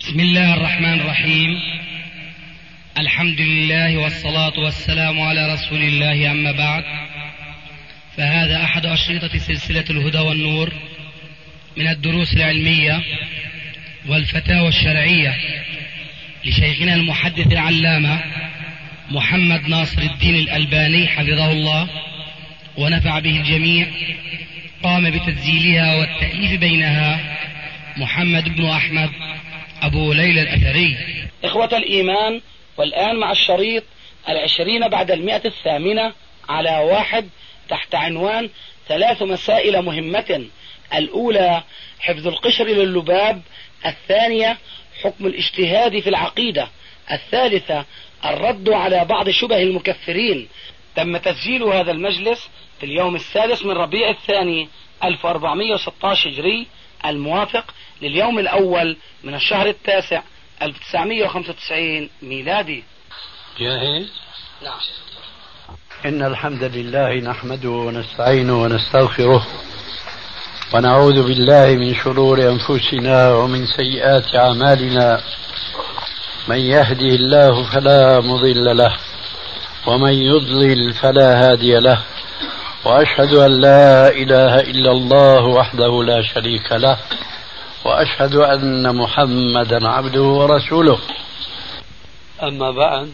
بسم الله الرحمن الرحيم. الحمد لله والصلاة والسلام على رسول الله، أما بعد، فهذا أحد أشرطة سلسلة الهدى والنور من الدروس العلمية والفتاوى الشرعية لشيخنا المحدث العلامة محمد ناصر الدين الألباني حفظه الله ونفع به الجميع. قام بتسجيلها والتأليف بينها محمد بن أحمد أبو ليلى الأثري. إخوة الإيمان، والآن مع الشريط 20 بعد 108 على 1 تحت عنوان 3 مسائل مهمة. الأولى حفظ القشر لللباب، الثانية حكم الاجتهاد في العقيدة، الثالثة الرد على بعض شبه المكفرين. تم تسجيل هذا المجلس في اليوم السادس من ربيع الثاني 1416 هجري، الموافق لليوم الأول من الشهر التاسع 1995 ميلادي. جاهز؟ نعم. إن الحمد لله نحمده ونستعينه ونستغفره ونعوذ بالله من شرور أنفسنا ومن سيئات أعمالنا. من يهده الله فلا مضل له ومن يضلل فلا هادي له، وأشهد أن لا إله إلا الله وحده لا شريك له، وأشهد أن محمدا عبده ورسوله. أما بعد،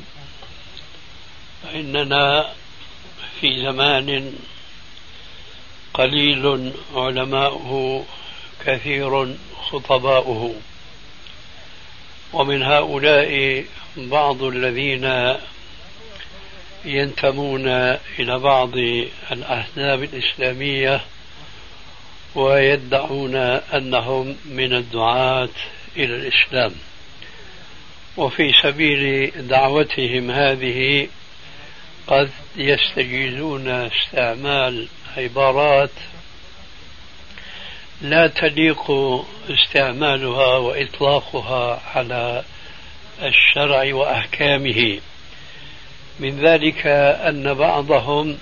فإننا في زمان قليل علماؤه كثير خطباؤه، ومن هؤلاء بعض الذين ينتمون إلى بعض الأحزاب الإسلامية ويدعون أنهم من الدعاة إلى الإسلام، وفي سبيل دعوتهم هذه قد يستجيزون استعمال عبارات لا تليق استعمالها وإطلاقها على الشرع وأحكامه. من ذلك أن بعضهم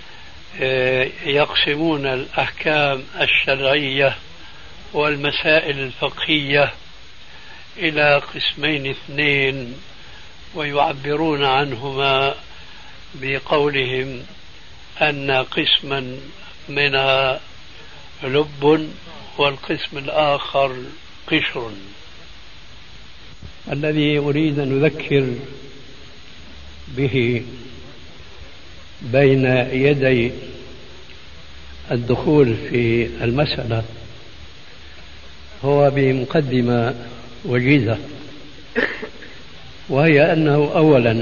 يقسمون الأحكام الشرعية والمسائل الفقهية إلى قسمين اثنين، ويعبرون عنهما بقولهم أن قسما منها لب والقسم الآخر قشر. الذي أريد أن أذكر به بين يدي الدخول في المسألة هو بمقدمة وجيزة، وهي أنه أولا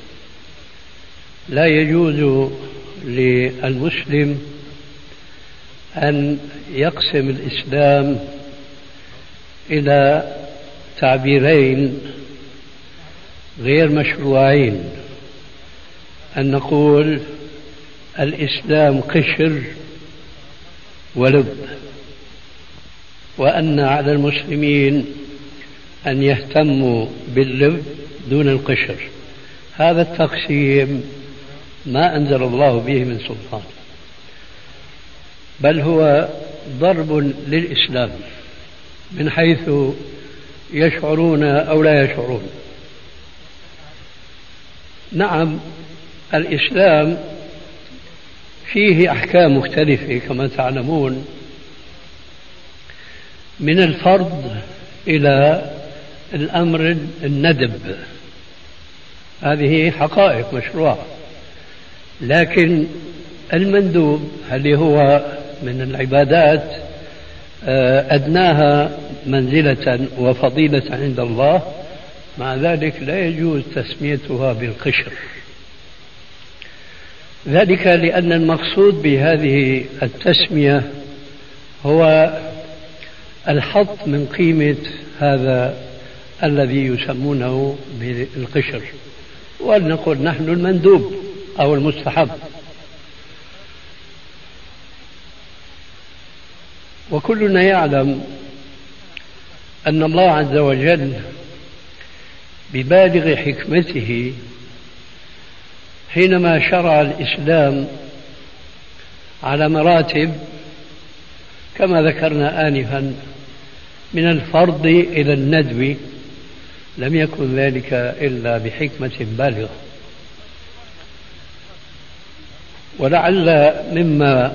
لا يجوز للمسلم أن يقسم الإسلام إلى تعبيرين غير مشروعين، أن نقول الإسلام قشر ولب، وأن على المسلمين أن يهتموا باللب دون القشر. هذا التقسيم ما أنزل الله به من سلطان، بل هو ضرب للإسلام من حيث يشعرون أو لا يشعرون. نعم، الإسلام فيه أحكام مختلفة كما تعلمون، من الفرض إلى الأمر الندب، هذه حقائق مشروعة. لكن المندوب اللي هو من العبادات أدناها منزلة وفضيلة عند الله، مع ذلك لا يجوز تسميتها بالقشر، ذلك لأن المقصود بهذه التسمية هو الحط من قيمة هذا الذي يسمونه بالقشر، ولنقول نحن المندوب أو المستحب. وكلنا يعلم أن الله عز وجل ببالغ حكمته حينما شرع الإسلام على مراتب كما ذكرنا آنفا، من الفرض إلى الندب لم يكن ذلك إلا بحكمة بالغة. ولعل مما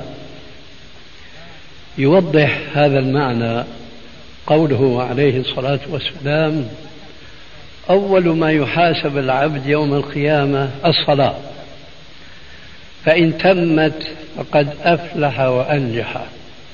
يوضح هذا المعنى قوله عليه الصلاة والسلام: أول ما يحاسب العبد يوم القيامة الصلاة، فإن تمت فقد أفلح وأنجح،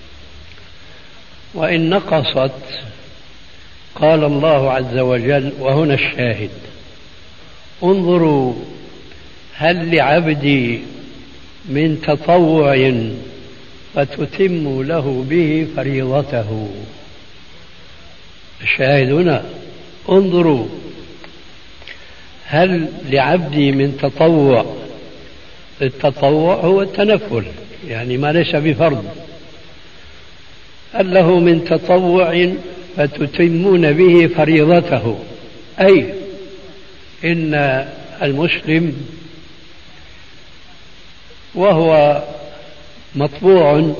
وإن نقصت قال الله عز وجل، وهنا الشاهد: انظروا هل لعبدي من تطوع فتتم له به فريضته. الشاهد هنا: انظروا هل لعبدي من تطوع. التطوع هو التنفل، يعني ما ليس بفرض. هل له من تطوع فتتمون به فريضته، أي إن المسلم وهو مطبوع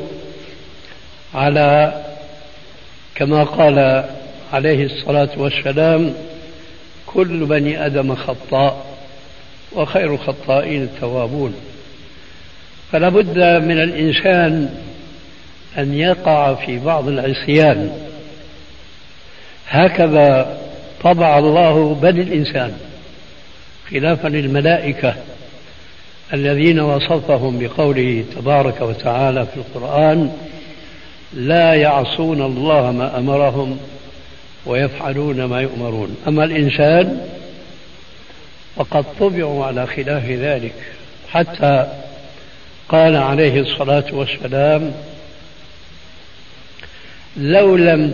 على كما قال عليه الصلاة والسلام: كل بني آدم خطاء وخير الخطائين التوابون. فلا بد من الإنسان أن يقع في بعض العصيان، هكذا طبع الله بني الإنسان، خلافا للملائكة الذين وصفهم بقوله تبارك وتعالى في القرآن: لا يعصون الله ما أمرهم ويفعلون ما يؤمرون. أما الإنسان فقد طبعوا على خلاف ذلك، حتى قال عليه الصلاة والسلام: لو لم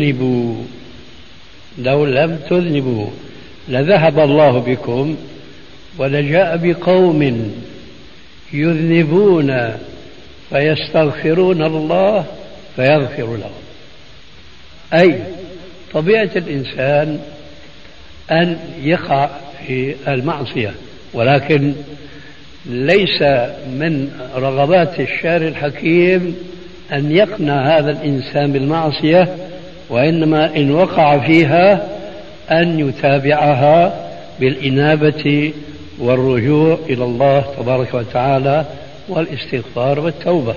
تذنبوا لذهب الله بكم ولجاء بقوم يذنبون فيستغفرون الله فيغفر لهم. أي طبيعة الإنسان أن يقع في المعصية، ولكن ليس من رغبات الشارع الحكيم أن يقنع هذا الإنسان بالمعصية، وإنما إن وقع فيها أن يتابعها بالإنابة والرجوع إلى الله تبارك وتعالى والاستغفار والتوبة.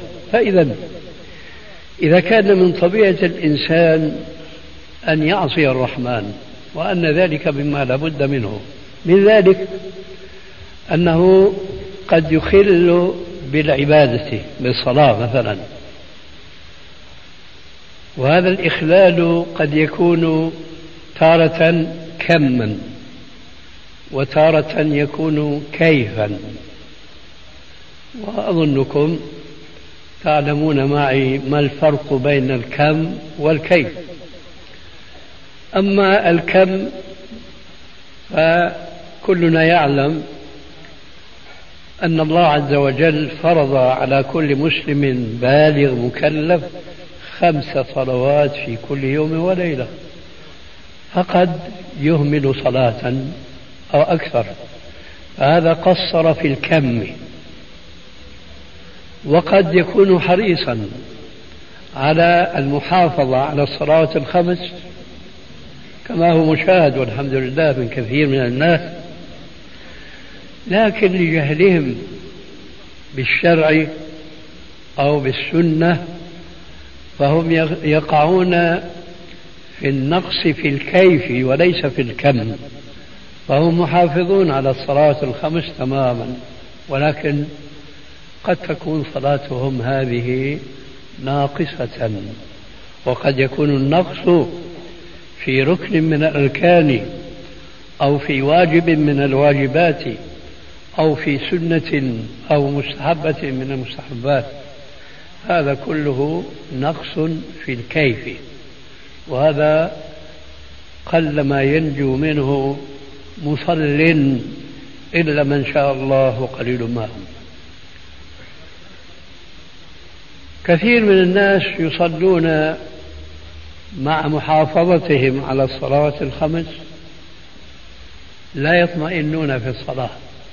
إذا كان من طبيعة الإنسان أن يعصي الرحمن، وأن ذلك مما لا بد منه، من ذلك أنه قد يخل بالعبادة بالصلاة مثلا، وهذا الإخلال قد يكون تارة كما وتارة يكون كيفا، وأظنكم تعلمون معي ما الفرق بين الكم والكيف. أما الكم فكلنا يعلم أن الله عز وجل فرض على كل مسلم بالغ مكلف 5 صلوات في كل يوم وليلة، فقد يهمل صلاة أو أكثر، فهذا قصر في الكم. وقد يكون حريصا على المحافظة على الصلوات ال5 كما هو مشاهد والحمد لله من كثير من الناس، لكن لجهلهم بالشرع أو بالسنة فهم يقعون في النقص في الكيف وليس في الكم، فهم محافظون على الصلاة ال5 تماما، ولكن قد تكون صلاتهم هذه ناقصة، وقد يكون النقص في ركن من الأركان أو في واجب من الواجبات أو في سنة أو مستحبة من المستحبات. هذا كله نقص في الكيف، وهذا قل ما ينجو منه مصل إلا من شاء الله وقليل ما هم. كثير من الناس يصلون مع محافظتهم على الصلوات ال5 لا يطمئنون في الصلاة،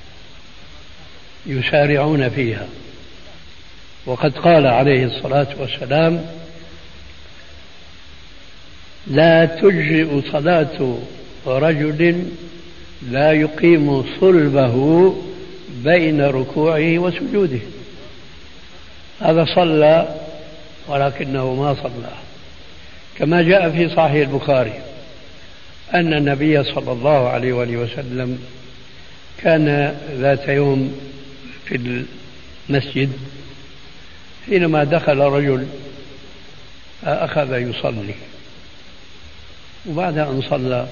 يسارعون فيها. وقد قال عليه الصلاة والسلام: لا تجزئ صلاة ورجل لا يقيم صلبه بين ركوعه وسجوده. هذا صلى ولكنه ما صلى، كما جاء في صحيح البخاري أن النبي صلى الله عليه وآله وسلم كان ذات يوم في المسجد حينما دخل رجل أخذ يصلي، وبعد أن صلى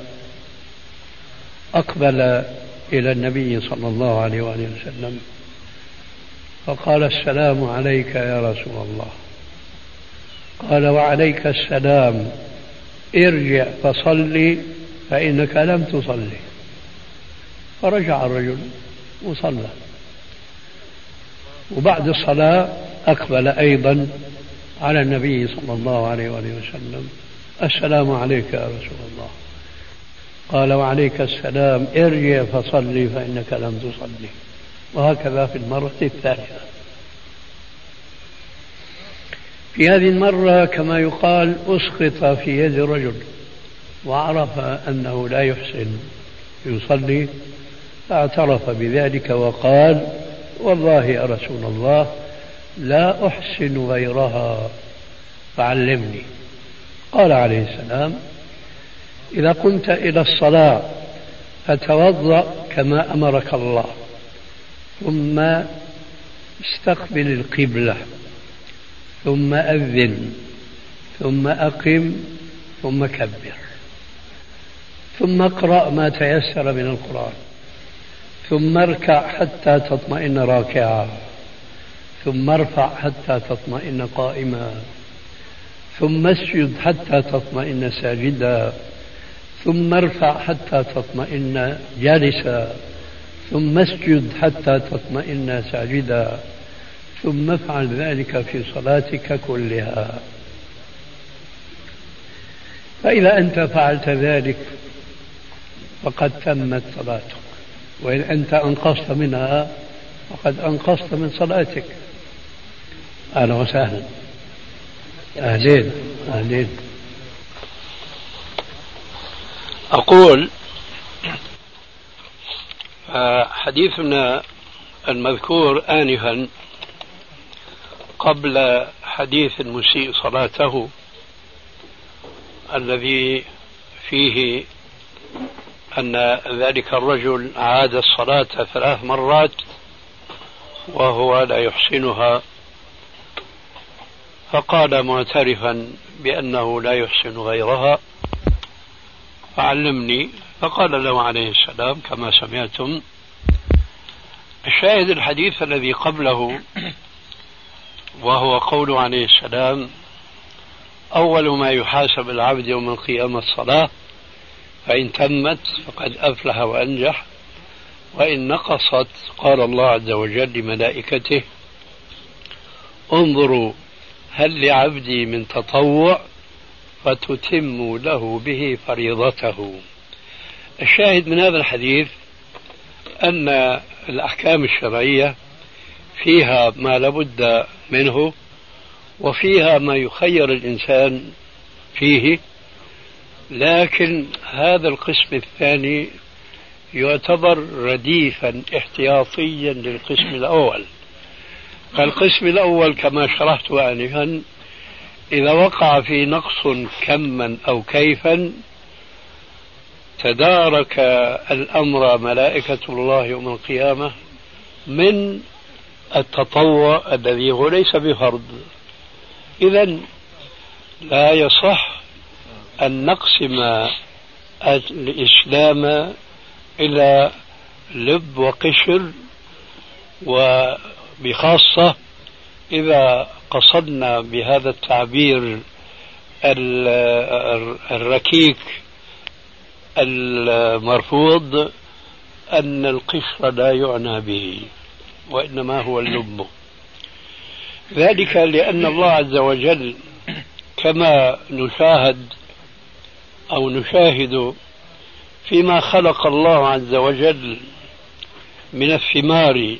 أقبل إلى النبي صلى الله عليه وآله وسلم فقال: السلام عليك يا رسول الله. قال: وعليك السلام، ارجع فصلي فإنك لم تصلي. فرجع الرجل وصلى، وبعد الصلاة أقبل أيضا على النبي صلى الله عليه وآله وسلم: السلام عليك يا رسول الله. قال: وعليك السلام، ارجع فصلي فإنك لم تصلي. وهكذا في المرة الثالثة. في هذه المرة كما يقال أسقط في يد رجل وعرف أنه لا يحسن يصلي، فاعترف بذلك وقال: والله يا رسول الله لا أحسن غيرها فعلمني. قال عليه السلام: إذا قمت إلى الصلاة فتوضأ كما أمرك الله، ثم استقبل القبلة، ثم أذن، ثم أقم، ثم كبر، ثم اقرأ ما تيسر من القرآن، ثم اركع حتى تطمئن راكعا، ثم ارفع حتى تطمئن قائما، ثم اسجد حتى تطمئن ساجدا، ثم ارفع حتى تطمئن جالسا، ثم اسجد حتى تطمئن ساجدا، ثم افعل ذلك في صلاتك كلها. فإذا أنت فعلت ذلك فقد تمت صلاتك، وإن أنت أنقصت منها فقد أنقصت من صلاتك. أهلا وسهلا. أهلين أهلين. أقول حديثنا المذكور آنفا قبل حديث المسيء صلاته الذي فيه أن ذلك الرجل عاد الصلاة 3 مرات وهو لا يحسنها، فقال معترفا بأنه لا يحسن غيرها فعلمني. فقال له عليه السلام كما سمعتم. الشاهد الحديث الذي قبله وهو قول عليه السلام: أول ما يحاسب العبد يوم القيامة الصلاة، فإن تمت فقد أفلح وأنجح، وإن نقصت قال الله عز وجل لملائكته: انظروا هل لعبدي من تطوع فتتم له به فريضته. الشاهد من هذا الحديث أن الأحكام الشرعية فيها ما لابد منه، وفيها ما يخير الإنسان فيه، لكن هذا القسم الثاني يعتبر رديفا احتياطيا للقسم الأول. فالقسم الأول كما شرحت آنفا إذا وقع في نقص كما أو كيفا تدارك الأمر ملائكة الله يوم القيامة من التطوع الذي هو ليس بفرض. إذن لا يصح أن نقسم الإسلام إلى لب وقشر، وبخاصة إذا قصدنا بهذا التعبير الركيك المرفوض أن القشر لا يعنى به وإنما هو اللب. ذلك لأن الله عز وجل كما نشاهد فيما خلق الله عز وجل من الثمار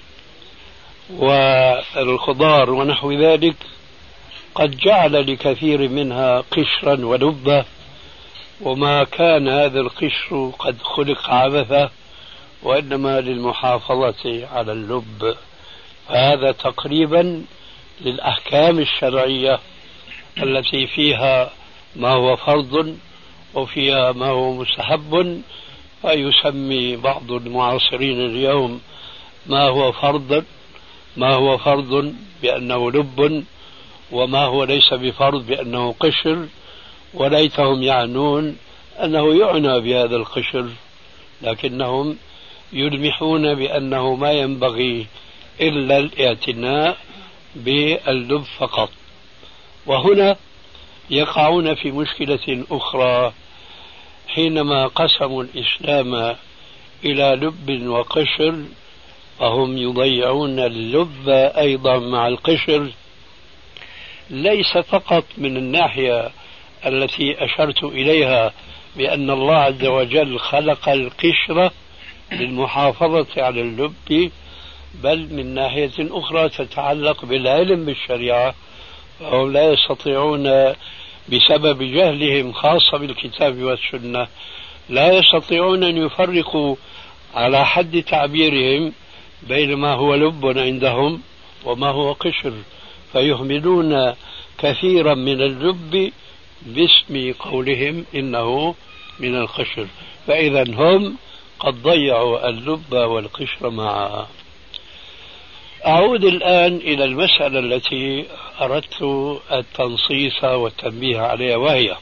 والخضار ونحو ذلك قد جعل لكثير منها قشرا ولبة وما كان هذا القشر قد خلق عبثا، وإنما للمحافظة على اللب. هذا تقريبا للأحكام الشرعية التي فيها ما هو فرض وفيها ما هو مستحب، فيسمي بعض المعاصرين اليوم ما هو فرض بأنه لب، وما هو ليس بفرض بأنه قشر، وليتهم يعنون أنه يعنى بهذا القشر، لكنهم يلمحون بأنه ما ينبغي إلا الاعتناء باللب فقط. وهنا يقعون في مشكلة أخرى حينما قسموا الإسلام إلى لب وقشر، فهم يضيعون اللب أيضا مع القشر، ليس فقط من الناحية التي أشرت إليها بأن الله عز وجل خلق القشرة للمحافظة على اللب، بل من ناحية أخرى تتعلق بالعلم بالشريعة، فهم لا يستطيعون بسبب جهلهم خاصة بالكتاب والسنة، لا يستطيعون أن يفرقوا على حد تعبيرهم بين ما هو لب عندهم وما هو قشر، فيهملون كثيرا من اللب باسم قولهم إنه من القشر، فإذا هم قد ضيعوا اللب والقشر معا. أعود الآن إلى المسألة التي أردت التنصيص والتنبيه عليها، وهي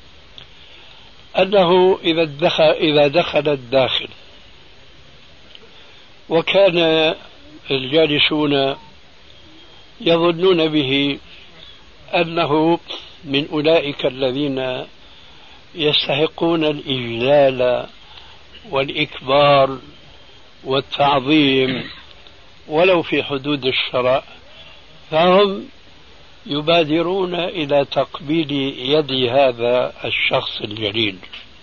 أنه إذا دخل الداخل وكان الجالسون يظنون به أنه من أولئك الذين يستحقون الإجلال والإكبار والتعظيم ولو في حدود الشرع، فهم يبادرون إلى تقبيل يد هذا الشخص الجليل.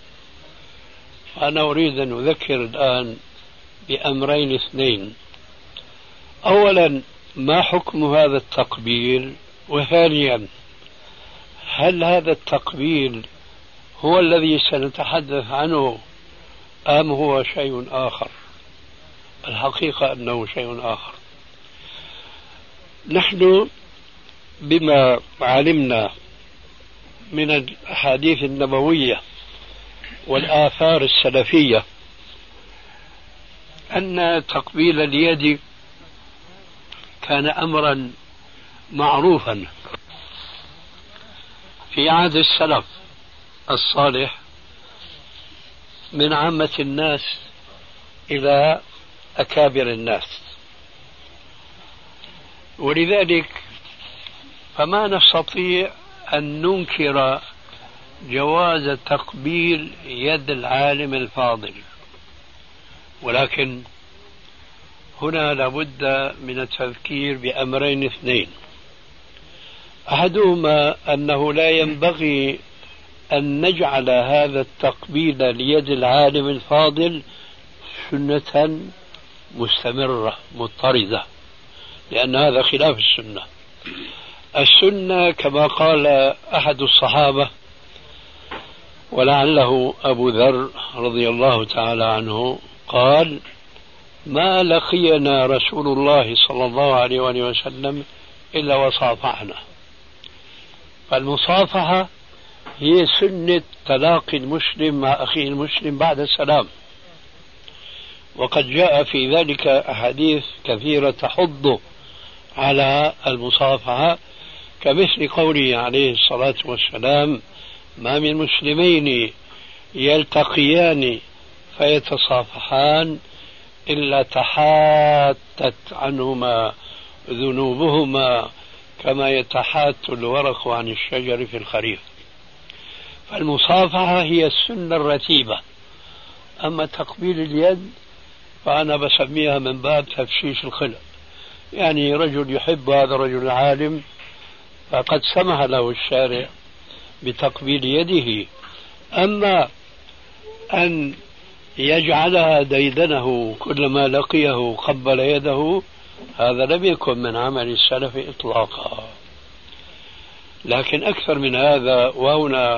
أنا أريد أن أذكر الآن بأمرين اثنين: أولا، ما حكم هذا التقبيل؟ وثانيا، هل هذا التقبيل هو الذي سنتحدث عنه أم هو شيء آخر؟ الحقيقة أنه شيء آخر. نحن بما علمنا من الأحاديث النبوية والآثار السلفية أن تقبيل اليد كان أمرا معروفا في عهد السلف الصالح من عامة الناس إلى أكابر الناس، ولذلك فما نستطيع أن ننكر جواز تقبيل يد العالم الفاضل، ولكن هنا لابد من التذكير بأمرين اثنين: أحدهما أنه لا ينبغي أن نجعل هذا التقبيل ليد العالم الفاضل سنة مستمرة مضطردة، لأن هذا خلاف السنة. السنة كما قال أحد الصحابة ولعله أبو ذر رضي الله تعالى عنه قال: ما لقينا رسول الله صلى الله عليه وسلم إلا وصافحنا. فالمصافحة هي سنة تلاقي المسلم مع أخيه المسلم بعد السلام، وقد جاء في ذلك أحاديث كثيرة تحض على المصافحة، كمثل قوله عليه الصلاة والسلام: ما من مسلمين يلتقيان فيتصافحان إلا تحاتت عنهما ذنوبهما كما يتحات الورق عن الشجر في الخريف. فالمصافحة هي السنة الرتيبة. أما تقبيل اليد فأنا بسميها من باب تفشيش الخلق، يعني رجل يحب هذا الرجل العالم فقد سمح له الشارع بتقبيل يده، أما أن يجعلها ديدنه كلما لقيه قبل يده هذا لم يكن من عمل السلف إطلاقا. لكن أكثر من هذا، وهنا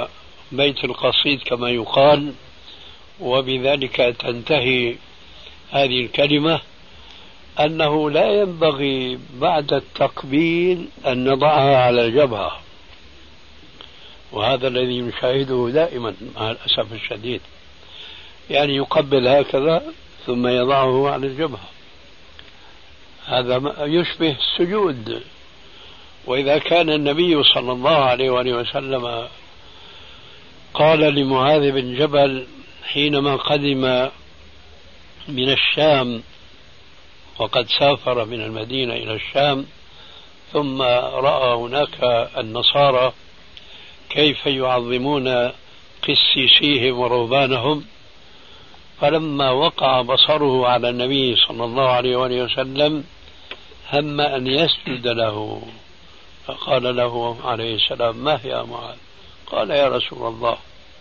بيت القصيد كما يقال، وبذلك تنتهي هذه الكلمة، أنه لا ينبغي بعد التقبيل أن نضعها على الجبهة، وهذا الذي نشاهده دائما مع الأسف الشديد، يعني يقبل هكذا ثم يضعه على الجبهة، هذا يشبه السجود. وإذا كان النبي صلى الله عليه وآله وسلم قال لمعاذ بن جبل حينما قدم من الشام، وقد سافر من المدينة إلى الشام، ثم رأى هناك النصارى كيف يعظمون قسيسيهم ورهبانهم، فلما وقع بصره على النبي صلى الله عليه وآله وسلم هم أن يسجد له، فقال له عليه السلام: ما يا معاذ؟ قال: يا رسول الله،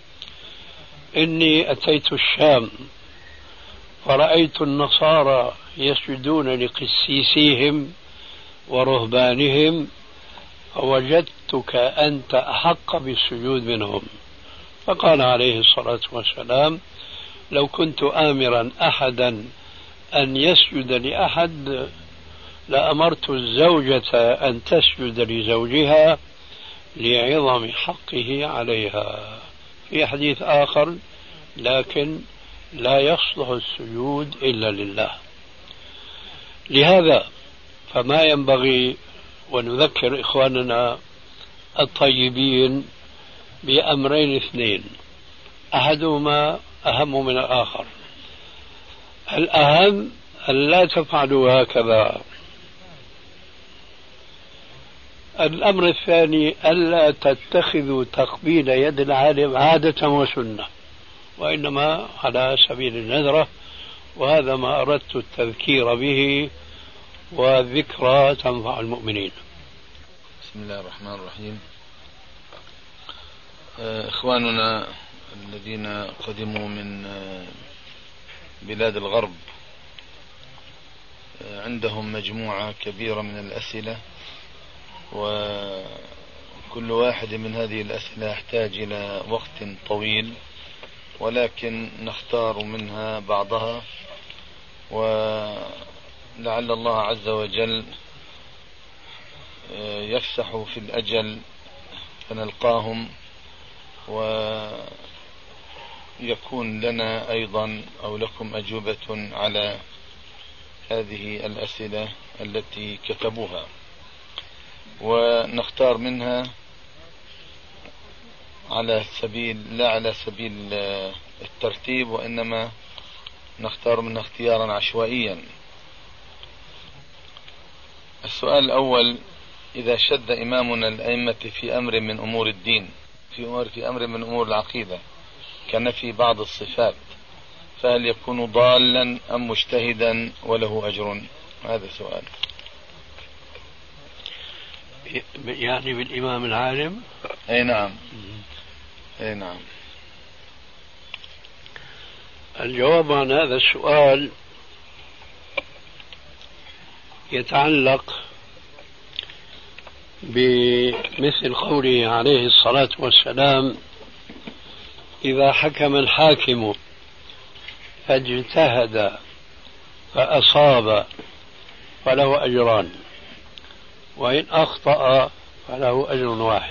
إني أتيت الشام فرأيت النصارى يسجدون لقسيسيهم ورهبانهم، فوجدتك أنت أحق بالسجود منهم. فقال عليه الصلاة والسلام: لو كنت آمرا أحدا أن يسجد لأحد لأمرت الزوجة أن تسجد لزوجها لعظم حقه عليها. في حديث آخر: لكن لا يصلح السجود إلا لله. لهذا فما ينبغي، ونذكر إخواننا الطيبين بأمرين اثنين، أحدهما أهم من الآخر. الأهم أن لا تفعلوا هكذا. الأمر الثاني ألا تتخذوا تقبيل يد العالم عادة وسنة، وإنما على سبيل النذرة، وهذا ما أردت التذكير به، والذكرى تنفع المؤمنين. بسم الله الرحمن الرحيم. إخواننا الذين قدموا من بلاد الغرب عندهم مجموعة كبيرة من الأسئلة، وكل واحد من هذه الأسئلة يحتاج إلى وقت طويل، ولكن نختار منها بعضها، ولعل الله عز وجل يفسح في الأجل فنلقاهم، ويكون لنا أيضا أو لكم أجوبة على هذه الأسئلة التي كتبوها، ونختار منها على سبيل لا على سبيل الترتيب، وإنما نختار منها اختيارا عشوائيا. السؤال الأول: إذا شد إمامنا الأئمة في أمر من أمور الدين، في أمر من أمور العقيدة كنفي بعض الصفات، فهل يكون ضالا أم مجتهدا وله أجر؟ هذا سؤال. يعني بالإمام العالم؟ أي نعم. أي نعم. الجواب عن هذا السؤال يتعلق بمثل قوله عليه الصلاة والسلام: إذا حكم الحاكم فاجتهد فأصاب فله أجران، وإن أخطأ فله أجر واحد.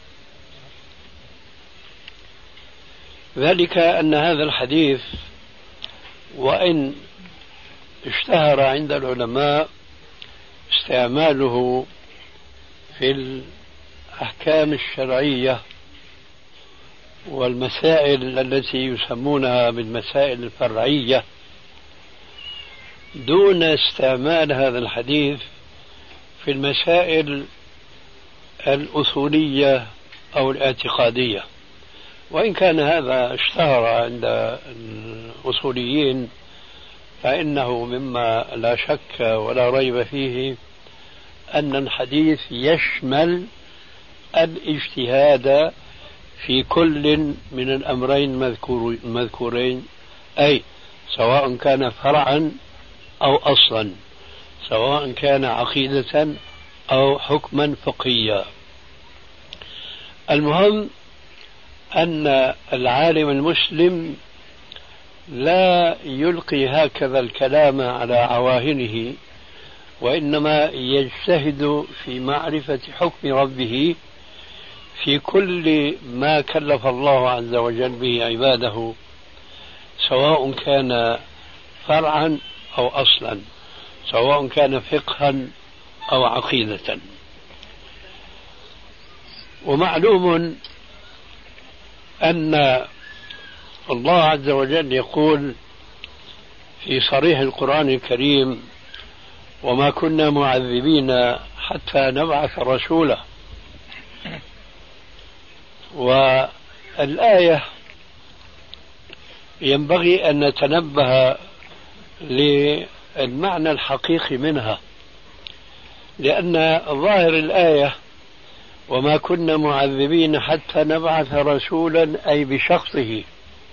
ذلك أن هذا الحديث وإن اشتهر عند العلماء استعماله في الأحكام الشرعية والمسائل التي يسمونها بالمسائل الفرعية، دون استعمال هذا الحديث في المسائل الأصولية أو الاعتقادية. وإن كان هذا اشتهر عند الأصوليين، فإنه مما لا شك ولا ريب فيه أن الحديث يشمل الاجتهاد في كل من الأمرين المذكورين، أي سواء كان فرعا أو أصلا، سواء كان عقيدة أو حكما فقهيا. المهم أن العالم المسلم لا يلقي هكذا الكلام على عواهنه، وإنما يجتهد في معرفة حكم ربه في كل ما كلف الله عز وجل به عباده، سواء كان فرعا أو أصلا، سواء كان فقها أو عقيدة. ومعلوم أن الله عز وجل يقول في صريح القرآن الكريم: وما كنا معذبين حتى نبعث رسولا. والآية ينبغي أن نتنبه للمعنى الحقيقي منها، لأن ظاهر الآية وما كنا معذبين حتى نبعث رسولا أي بشخصه،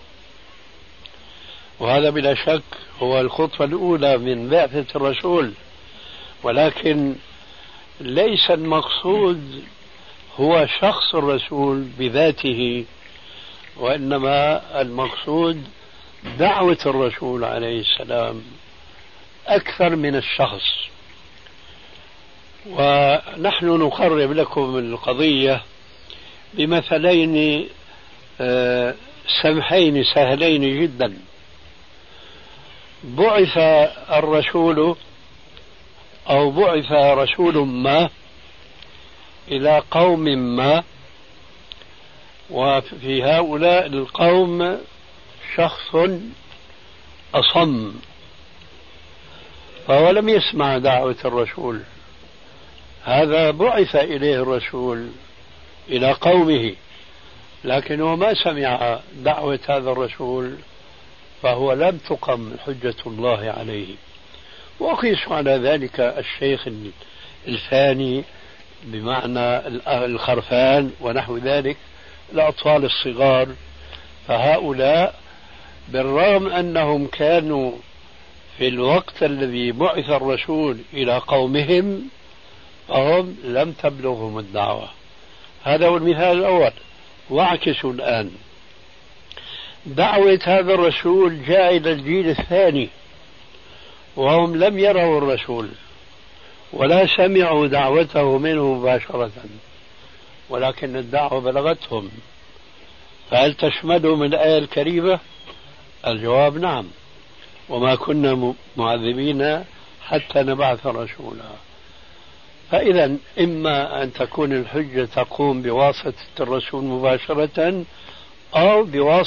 وهذا بلا شك هو الخطوة الأولى من بعثة الرسول، ولكن ليس المقصود هو شخص الرسول بذاته، وإنما المقصود دعوة الرسول عليه السلام أكثر من الشخص. ونحن نقرب لكم القضية بمثلين سمحين سهلين جدا. بعث الرسول أو بعث رسول ما إلى قوم ما، وفي هؤلاء القوم شخص أصم، فهو لم يسمع دعوة الرسول، هذا بعث إليه الرسول إلى قومه لكنه ما سمع دعوة هذا الرسول، فهو لم تقم حجة الله عليه. وقيس على ذلك الشيخ الفاني بمعنى الخرفان ونحو ذلك، الأطفال الصغار، فهؤلاء بالرغم أنهم كانوا في الوقت الذي بعث الرسول إلى قومهم فهم لم تبلغهم الدعوة. هذا هو المثال الأول. واعكسوا الآن، دعوة هذا الرسول جاء إلى الجيل الثاني وهم لم يروا الرسول ولا سمعوا دعوته منه مباشرة، ولكن الدعوة بلغتهم، فهل تشملهم الآية الكريمة؟ الجواب نعم، وما كنا معذبين حتى نبعث رسولا. فإذا إما أن تكون الحجة تقوم بواسطة الرسول مباشرة أو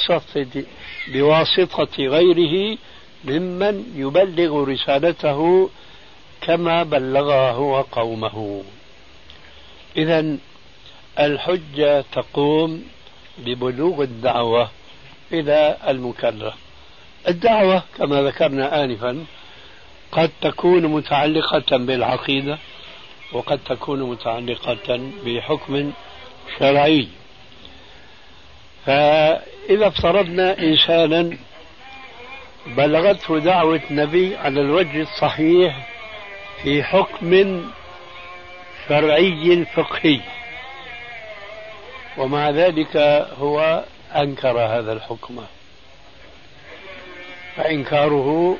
بواسطة غيره ممن يبلغ رسالته كما بلغها هو قومه. إذا الحجة تقوم ببلوغ الدعوة إلى المكلف. الدعوة كما ذكرنا آنفا قد تكون متعلقة بالعقيدة وقد تكون متعلقة بحكم شرعي. فإذا افترضنا إنسانا بلغته دعوة نبي على الوجه الصحيح في حكم شرعي فقهي، ومع ذلك هو أنكر هذا الحكم، فإنكاره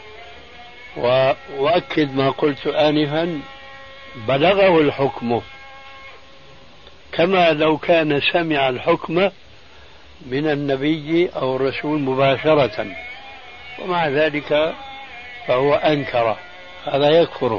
وأؤكد ما قلت آنفا بلغه الحكم كما لو كان سمع الحكم من النبي أو الرسول مباشرة، ومع ذلك فهو أنكر، هذا يكفر.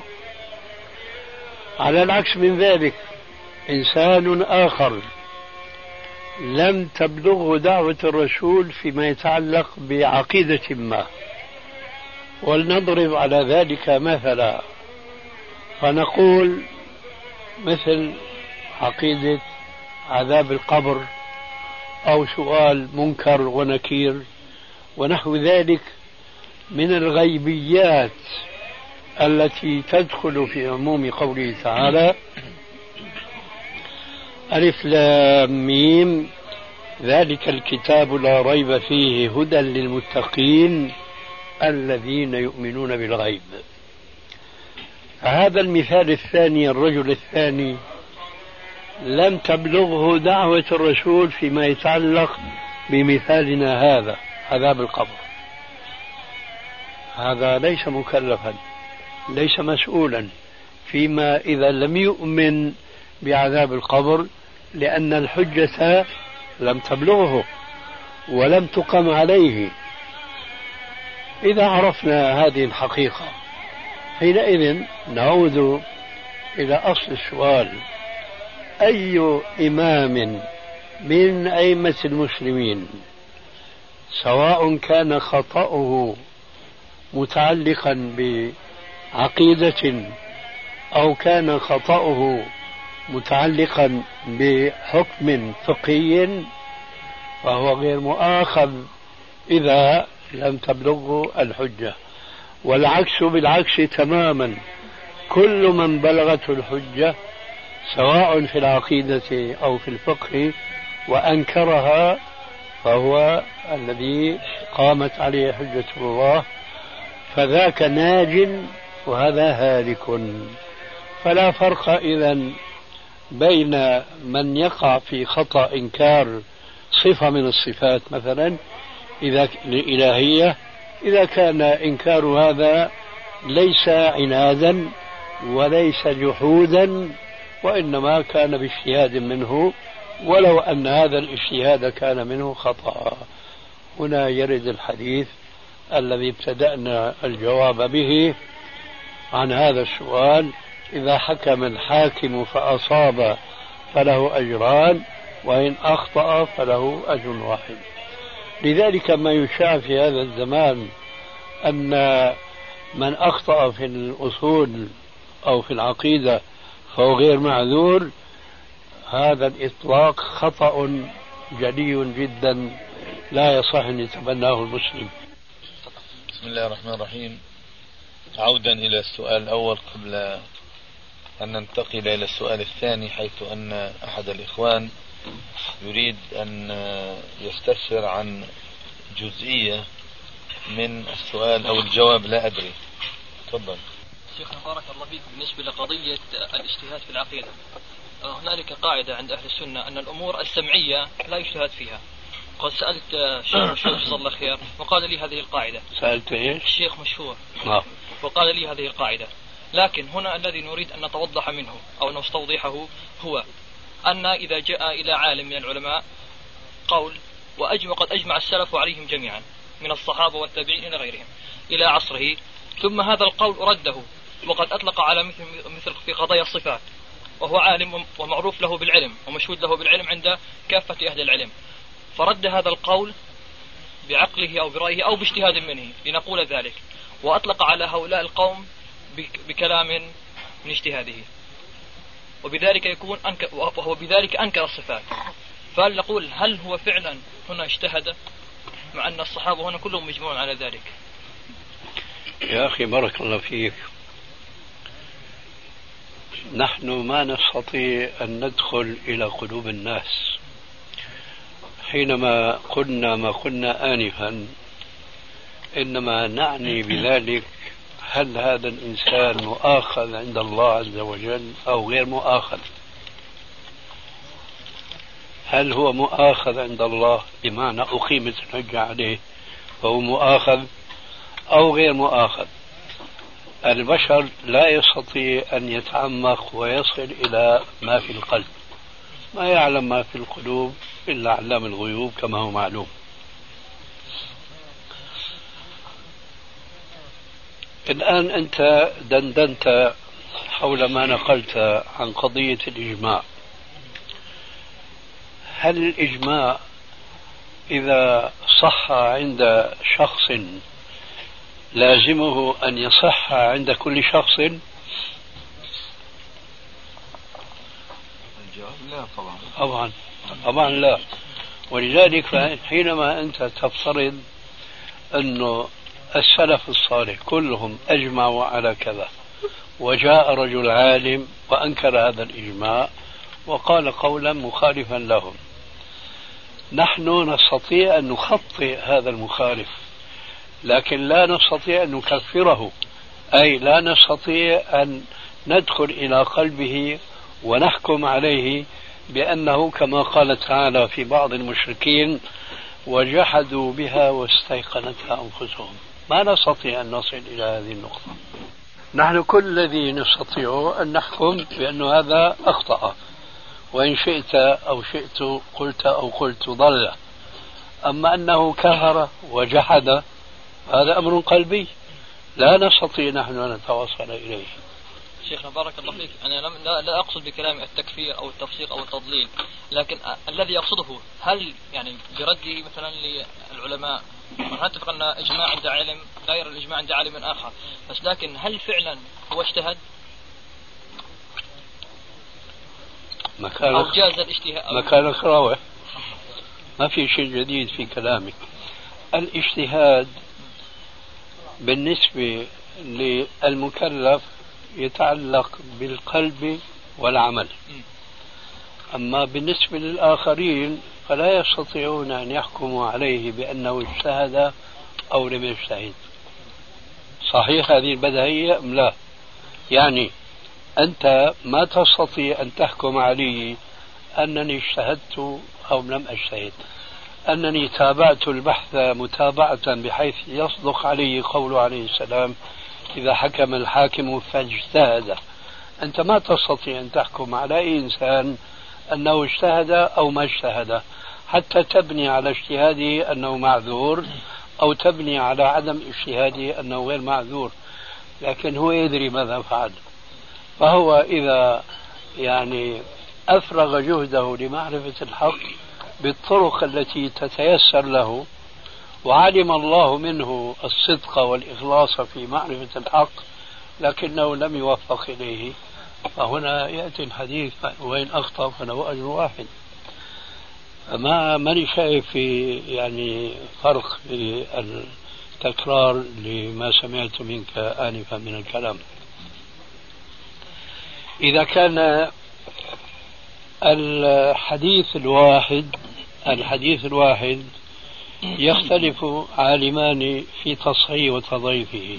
على العكس من ذلك إنسان آخر لم تبلغه دعوة الرسول فيما يتعلق بعقيدة ما، ولنضرب على ذلك مثلا، فنقول مثل عقيدة عذاب القبر أو سؤال منكر ونكير ونحو ذلك من الغيبيات التي تدخل في عموم قوله تعالى: ألف لام ميم ذلك الكتاب لا ريب فيه هدى للمتقين الذين يؤمنون بالغيب. فهذا المثال الثاني، الرجل الثاني لم تبلغه دعوة الرسول فيما يتعلق بمثالنا هذا عذاب القبر، هذا ليس مكلفا، ليس مسؤولا فيما إذا لم يؤمن بعذاب القبر، لأن الحجة لم تبلغه ولم تقم عليه. إذا عرفنا هذه الحقيقة حينئذ نعود إلى أصل السؤال: أي إمام من أئمة المسلمين سواء كان خطأه متعلقا بعقيدة أو كان خطأه متعلقا بحكم فقهي فهو غير مؤاخذ إذا لم تبلغه الحجة، والعكس بالعكس تماما، كل من بلغته الحجة سواء في العقيدة أو في الفقه وأنكرها فهو الذي قامت عليه حجة الله، فذاك ناج وهذا هالك. فلا فرق إذن بين من يقع في خطأ إنكار صفة من الصفات مثلا إذا الإلهية، إذا كان إنكار هذا ليس عنادا وليس جحودا وإنما كان باجتهاد منه، ولو أن هذا الاجتهاد كان منه خطأ. هنا يرد الحديث الذي ابتدأنا الجواب به عن هذا السؤال: إذا حكم الحاكم فأصاب فله أجران وإن أخطأ فله أجر واحد. لذلك ما يشاع في هذا الزمان أن من أخطأ في الأصول أو في العقيدة فهو غير معذور، هذا الإطلاق خطأ جلي جدا لا يصح أن يتبناه المسلم. بسم الله الرحمن الرحيم. عودا إلى السؤال الأول قبل أن ننتقل إلى السؤال الثاني، حيث أن أحد الإخوان يريد أن يستفسر عن جزئية من السؤال أو الجواب، لا أدري. تفضل. شيخنا بارك الله فيك. بالنسبة لقضية الاجتهاد في العقيدة، هنالك قاعدة عند أهل السنة أن الأمور السمعية لا يجتهد فيها. قد سألت الشيخ مشهور جزاه الله خير وقال لي هذه القاعدة. سألت إيش؟ الشيخ مشهور وقال لي هذه القاعدة، لكن هنا الذي نريد أن نتوضح منه أو نستوضحه هو أن إذا جاء إلى عالم من العلماء قول وقد أجمع السلف عليهم جميعا من الصحابة والتابعين إلى غيرهم إلى عصره، ثم هذا القول رده وقد أطلق على مثل في قضايا الصفات، وهو عالم ومعروف له بالعلم ومشهود له بالعلم عند كافة أهل العلم، فرد هذا القول بعقله أو برأيه أو باجتهاد منه لنقول ذلك، وأطلق على هؤلاء القوم بكلام من اجتهاده، وبذلك يكون وهو بذلك أنكر الصفات. فهل نقول هل هو فعلا هنا اجتهد مع أن الصحابة هنا كلهم مجمعون على ذلك؟ يا أخي بارك الله فيك، نحن ما نستطيع أن ندخل إلى قلوب الناس. حينما قلنا ما قلنا آنفا إنما نعني بذلك هل هذا الإنسان مؤاخذ عند الله عز وجل أو غير مؤاخذ. هل هو مؤاخذ عند الله بمعنى أقيمت الحجة عليه فهو مؤاخذ أو غير مؤاخذ. البشر لا يستطيع أن يتعمق ويصل إلى ما في القلب، ما يعلم ما في القلوب إلا علام الغيوب كما هو معلوم. الآن أنت دندنت حول ما نقلت عن قضية الإجماع. هل الإجماع إذا صح عند شخص لازمه أن يصح عند كل شخص؟ لا طبعا. طبعا لا. ولذلك حينما أنت تفترض أنه السلف الصالح كلهم أجمعوا على كذا وجاء رجل عالم وأنكر هذا الإجماع وقال قولا مخالفا لهم، نحن نستطيع أن نخطئ هذا المخالف لكن لا نستطيع أن نكفره، أي لا نستطيع أن ندخل إلى قلبه ونحكم عليه بأنه كما قال تعالى في بعض المشركين وجحدوا بها واستيقنتها أنفسهم. ما نستطيع أن نصل إلى هذه النقطة. نحن كل الذي نستطيع أن نحكم بأن هذا أخطأ، وإن شئت أو شئت قلت أو قلت ضل. أما أنه كفر وجحد هذا أمر قلبي لا نستطيع نحن أن نتوصل إليه. شيخنا بارك الله فيك، أنا لا أقصد بكلامي التكفير أو التفسيق أو التضليل، لكن الذي أقصده هل يعني بردي مثلا للعلماء، نتفق أن إجماع عند عالم غير الإجماع عند عالم آخر، بس لكن هل فعلا هو اجتهد أو جاز الاجتهاد؟ مكانك راوح، ما في شيء جديد في كلامك. الاجتهاد بالنسبة للمكلف يتعلق بالقلب والعمل، أما بالنسبة للآخرين فلا يستطيعون أن يحكموا عليه بأنه اجتهد أو لم يجتهد. صحيح هذه البديهية أم لا؟ يعني أنت ما تستطيع أن تحكم علي أنني اجتهدت أو لم أجتهد، أنني تابعت البحث متابعة بحيث يصدق علي قوله عليه السلام إذا حكم الحاكم فاجتهد. أنت ما تستطيع أن تحكم على أي إنسان أنه اجتهد أو ما اجتهد حتى تبني على اجتهاده أنه معذور أو تبني على عدم اجتهاده أنه غير معذور، لكن هو يدري ماذا فعل. فهو إذا يعني أفرغ جهده لمعرفة الحق بالطرق التي تتيسر له وعلم الله منه الصدق والإخلاص في معرفة الحق لكنه لم يوفق إليه، فهنا يأتي الحديث وإن أخطأ فله أجر واحد. ماني شايف في يعني فرق في التكرار لما سمعت منك آنفا من الكلام. إذا كان الحديث الواحد يختلف عالمان في تصحيح وتضعيفه،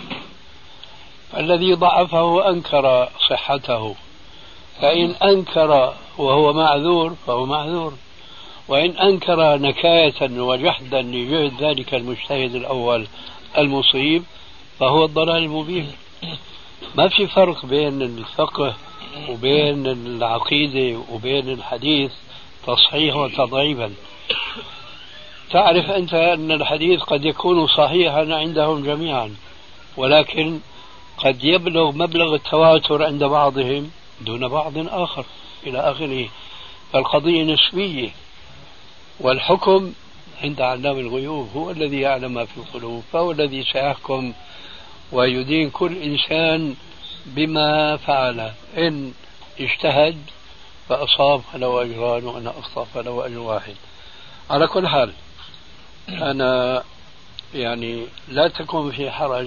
الذي ضعفه أنكر صحته، فإن أنكر وهو معذور فهو معذور، وإن أنكر نكاية وجحدا لجهد ذلك المجتهد الأول المصيب فهو الضلال المبين. ما في فرق بين الفقه وبين العقيدة وبين الحديث تصحيح وتضعيفا. تعرف أنت أن الحديث قد يكون صحيحا عندهم جميعا، ولكن قد يبلغ مبلغ التواتر عند بعضهم دون بعض آخر إلى آخره. فالقضية نسبية، والحكم عند علام الغيوب هو الذي يعلم ما في القلوب، فهو الذي سيحكم ويدين كل إنسان بما فعل. إن اجتهد فأصاب فله أجران، وأن أخطأ فله أجر واحد. على كل حال أنا يعني لا تكون في حرج،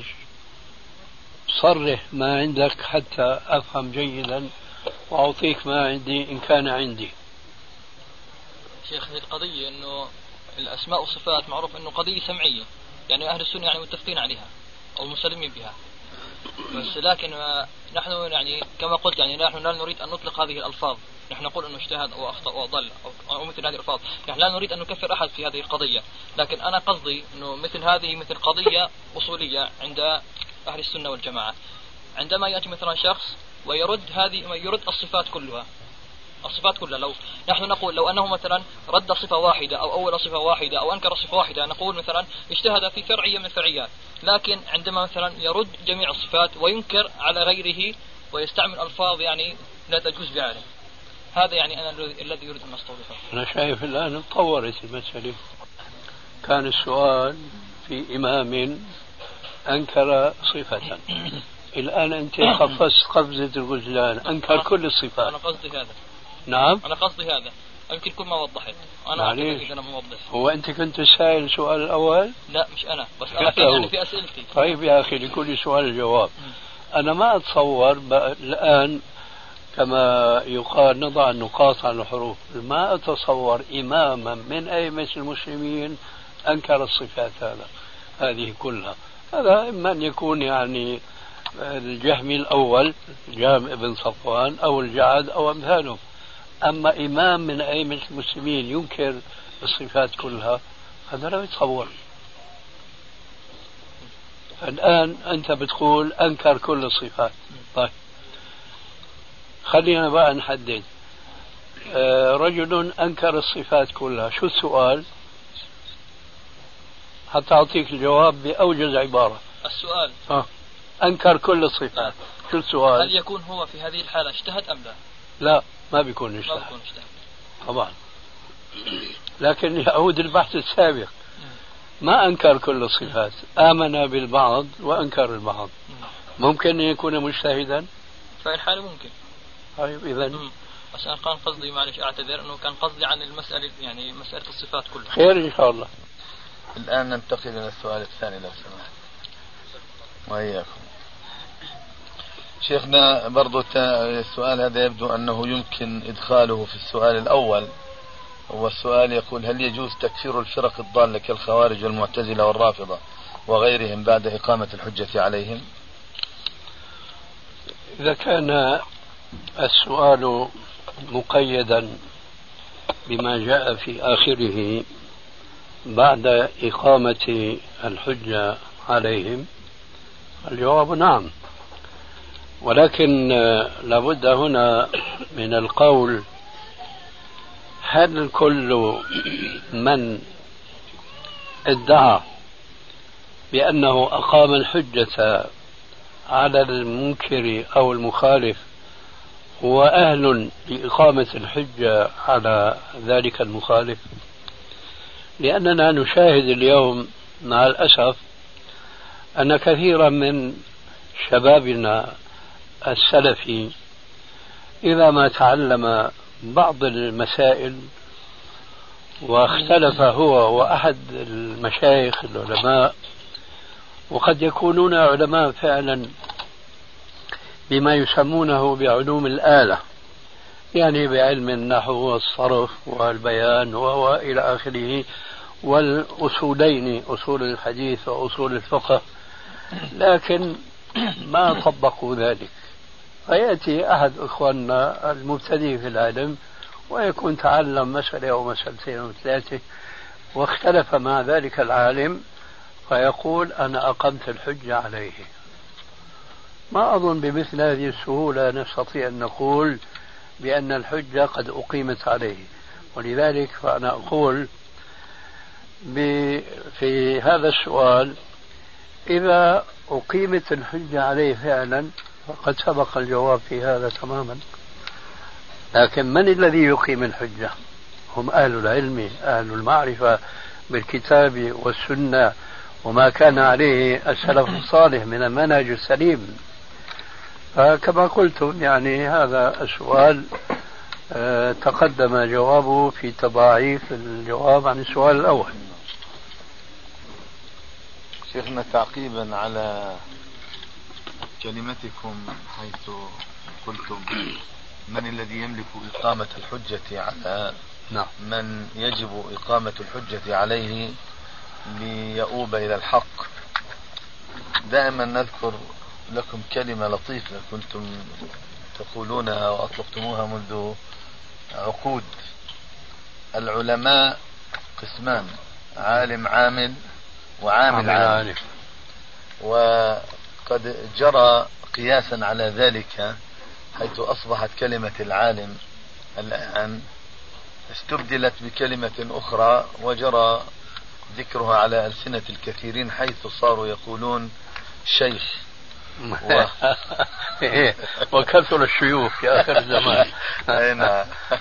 صرح ما عندك حتى أفهم جيدا وأعطيك ما عندي إن كان عندي. شيخ القضية أنه الأسماء والصفات معروف أنه قضية سمعية، يعني أهل السنة يعني متفقين عليها أو مسلمين بها، بس لكن نحن يعني كما قلت يعني نحن لا نريد أن نطلق هذه الألفاظ، نحن نقول أنه اجتهد أو أخطأ أو ضل أو مثل هذه الألفاظ، نحن لا نريد أن نكفر أحد في هذه القضية، لكن أنا قصدي أنه مثل هذه مثل قضية أصولية عند أهل السنة والجماعة، عندما يأتي مثلا شخص ويرد يرد الصفات كلها، لو نحن نقول لو أنه مثلا رد صفة واحدة أو أول صفة واحدة أو أنكر صفة واحدة نقول مثلا اجتهد في فرعية من الفرعيات، لكن عندما مثلا يرد جميع الصفات وينكر على غيره ويستعمل ألفاظ يعني لا تجوز بعالم، هذا يعني أنا الذي يريد أن أستوضحه. أنا شايف الآن تطورت المسألة. كان السؤال في إمام أنكر صفة، الآن أنت قفزت قفزة الغزلان أنكر كل الصفات. أنا قصدي هذا. نعم أنا قصدي هذا، يمكن كل ما وضحت أنا أعتقد أنا موضح. هو أنت كنت سائل السؤال الأول؟ لا مش أنا، بس أنا في أسئلتي. طيب يا أخي لكل سؤال جواب. أنا ما أتصور الآن كما يقال نضع النقاط على الحروف، ما أتصور إماما من أئمة المسلمين أنكر الصفات هذه كلها. هذا إما أن يكون يعني الجهمي الأول جهم ابن صفوان أو الجعد أو أمثاله، أما إمام من أئمة المسلمين ينكر الصفات كلها هذا لا يتصور. الآن أنت بتقول أنكر كل الصفات. طيب خلينا بقى نحدد. رجل أنكر الصفات كلها، شو السؤال حتى أعطيك الجواب بأوجز عبارة؟ السؤال أنكر كل الصفات، شو السؤال؟ هل يكون هو في هذه الحالة اجتهد أم لا؟ لا، ما بيكون اجتهد طبعا. لكن يعود البحث السابق، ما أنكر كل الصفات، آمن بالبعض وأنكر البعض، ممكن أن يكون مجتهدا؟ في الحالة ممكن. طيب إذن بس أنا كان قصدي، معلش أعتذر، أنه كان قصدي عن المسألة، يعني مسألة الصفات كلها. خير إن شاء الله. الآن ننتقل إلى السؤال الثاني لو سمحت. وإياكم شيخنا. برضو السؤال هذا يبدو أنه يمكن إدخاله في السؤال الأول. هو السؤال يقول: هل يجوز تكفير الفرق الضالة كالخوارج والمعتزلة والرافضة وغيرهم بعد إقامة الحجة عليهم؟ إذا كان السؤال مقيدا بما جاء في آخره بعد إقامة الحجة عليهم، الجواب نعم، ولكن لابد هنا من القول: هل كل من ادعى بأنه أقام الحجة على المنكر أو المخالف هو أهل لإقامة الحجة على ذلك المخالف؟ لأننا نشاهد اليوم مع الأسف أن كثيرا من شبابنا السلفي إذا ما تعلم بعض المسائل واختلف هو وأحد المشايخ العلماء، وقد يكونون علماء فعلا بما يسمونه بعلوم الآلة، يعني بعلم النحو والصرف والبيان وإلى آخره، والأصولين، أصول الحديث وأصول الفقه، لكن ما طبقوا ذلك. فيأتي أحد إخواننا المبتدئ في العلم ويكون تعلم مسألة أو مسألتين أو ثلاثة واختلف مع ذلك العالم فيقول: أنا أقمت الحجة عليه. ما أظن بمثل هذه السهولة نستطيع أن نقول بأن الحجة قد أقيمت عليه. ولذلك فأنا أقول في هذا السؤال: إذا أقيمت الحجة عليه فعلا فقد سبق الجواب في هذا تماما. لكن من الذي يقيم الحجة؟ هم أهل العلم، أهل المعرفة بالكتاب والسنة وما كان عليه السلف الصالح من المنهج السليم. فكما قلتم يعني هذا السؤال تقدم جوابه في تضاعيف الجواب عن السؤال الأول. شيخنا، تعقيبا على كلمتكم حيث قلتم: من الذي يملك إقامة الحجة على من يجب إقامة الحجة عليه ليؤوب إلى الحق. دائما نذكر لكم كلمة لطيفة كنتم تقولونها وأطلقتموها منذ عقود: العلماء قسمان: عالم عامل وعامل عامل. وقد جرى قياسا على ذلك حيث أصبحت كلمة العالم الآن استبدلت بكلمة أخرى وجرى ذكرها على ألسنة الكثيرين حيث صاروا يقولون شيخ وكثر الشيوخ في آخر الزمان. نعم.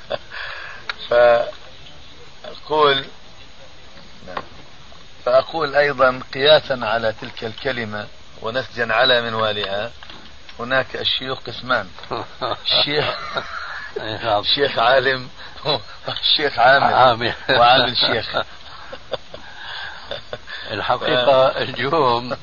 فأقول أيضا قياسا على تلك الكلمة ونسجا على منوالها: هناك الشيوخ قسمان: الشيخ عالم والشيخ عامل وعامل شيخ. الحقيقة اليوم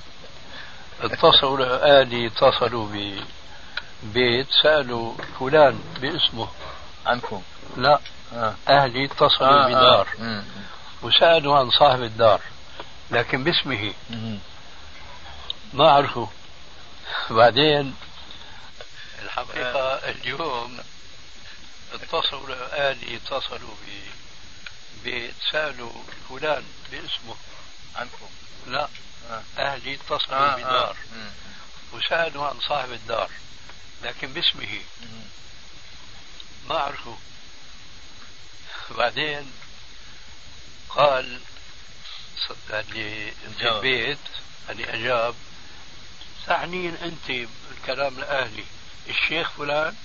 اتصلوا ببيت سألوا فلان باسمه عنكم؟ لا، أهلي اتصلوا بدار وسألوا عن صاحب الدار لكن باسمه ما عرفوا. بعدين الحقيقة اليوم أهلي اتصلوا سألوا فلان باسمه عنكم؟ لا، أهلي اتصلوا بدار وسألوا عن صاحب الدار لكن باسمه ما عرفوا. بعدين قال اللي في البيت اللي أجاب: تعنين أنت الكلام لأهلي الشيخ فلان؟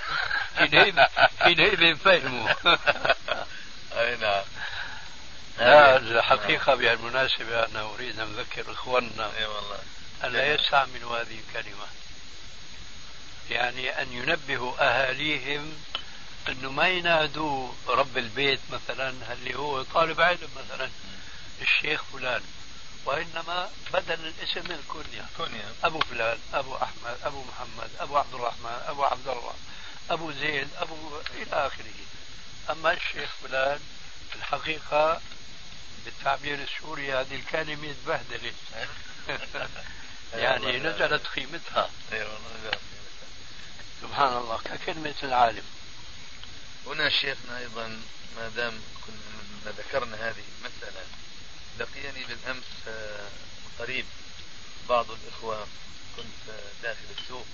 حينئذ فهموا. أي نعم. لا، الحقيقة بهالمناسبة أنا أريد أن أذكر إخواننا أن لا يستعملوا هذه الكلمة، يعني أن ينبهوا أهاليهم أنه ما ينادوا رب البيت مثلا اللي هو طالب علم مثلا الشيخ فلان، وإنما بدل الاسم الكنية: أبو فلان، أبو أحمد، أبو محمد، أبو عبد الرحمن، أبو عبد الله، أبو زيد، أبو إلى آخره. أما الشيخ فلان في الحقيقة بالتعبير السوري هذه الكلمة تبهدلت. يعني نزلت قيمتها. سبحان الله، ككلمة العالم. هنا شيخنا أيضا ما دام كنا ذكرنا هذه المسألة، لقيني بالأمس قريب بعض الإخوة، كنت داخل السوق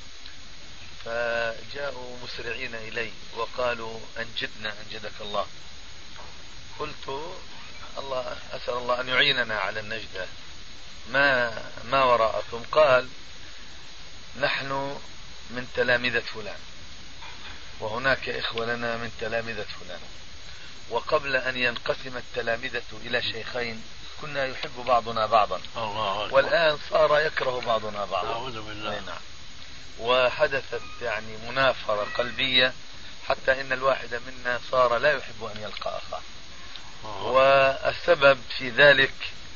فجاءوا مسرعين إلي وقالوا: أنجدنا أنجدك الله. قلت: الله، أسأل الله أن يعيننا على النجدة، ما وراءكم؟ قال: نحن من تلامذة فلان، وهناك إخوة لنا من تلامذة فلان، وقبل أن ينقسم التلامذة إلى شيخين كنا يحب بعضنا بعضا، والآن صار يكره بعضنا بعضا. أعوذ بالله. نعم. وحدثت يعني منافرة قلبية حتى إن الواحد منا صار لا يحب أن يلقى أخاه. والسبب في ذلك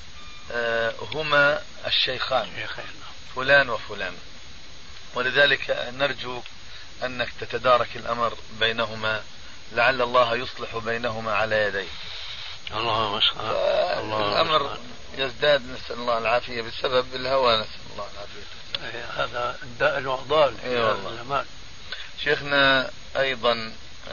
هما الشيخان فلان وفلان، ولذلك نرجو أنك تتدارك الأمر بينهما، لعل الله يصلح بينهما على يديه. الله مستعان. الأمر يزداد، نسأل الله العافية، بسبب الهوى، نسأل الله العافية. هذا الداء العضال في هذا الزمان. شيخنا أيضا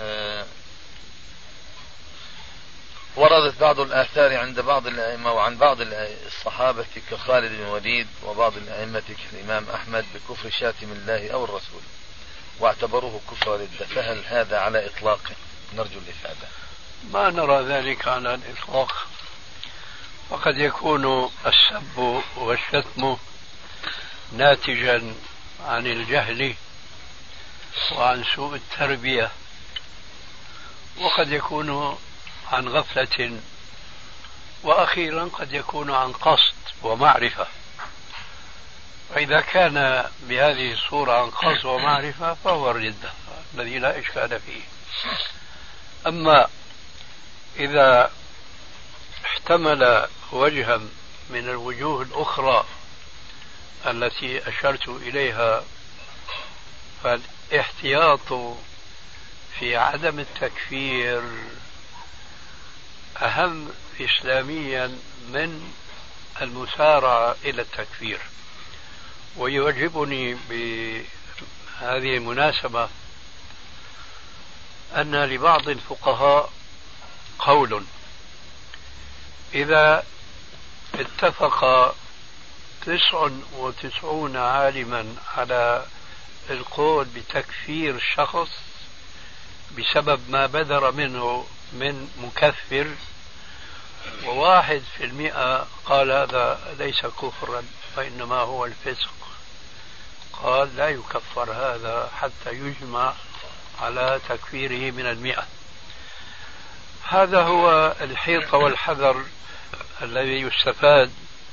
وردت بعض الآثار عند بعض الأئمة وعن بعض الصحابة كخالد بن الوليد وبعض الأئمة كالإمام أحمد بكفر شاتم الله أو الرسول، واعتبروه كفر ردة، فهل هذا على إطلاقه؟ نرجو الإفادة. ما نرى ذلك على الإطلاق، وقد يكون السب والشتم ناتجا عن الجهل وعن سوء التربية، وقد يكون عن غفلة، وأخيرا قد يكون عن قصد ومعرفة. فإذا كان بهذه الصورة عن قصد ومعرفة فهو الردة الذي لا إشكال فيه. أما إذا احتمل وجها من الوجوه الأخرى التي أشرت إليها، فالاحتياط في عدم التكفير أهم إسلاميا من المسارعة إلى التكفير. ويعجبني بهذه المناسبة أن لبعض الفقهاء قول: إذا اتفق 99 عالما على القول بتكفير شخص بسبب ما بدر منه من مكفر، و1% قال هذا ليس كفرا وإنما هو الفسق، قال لا يكفر هذا حتى يجمع على تكفيره من 100. هذا هو الحيط والحذر الذي يستفاد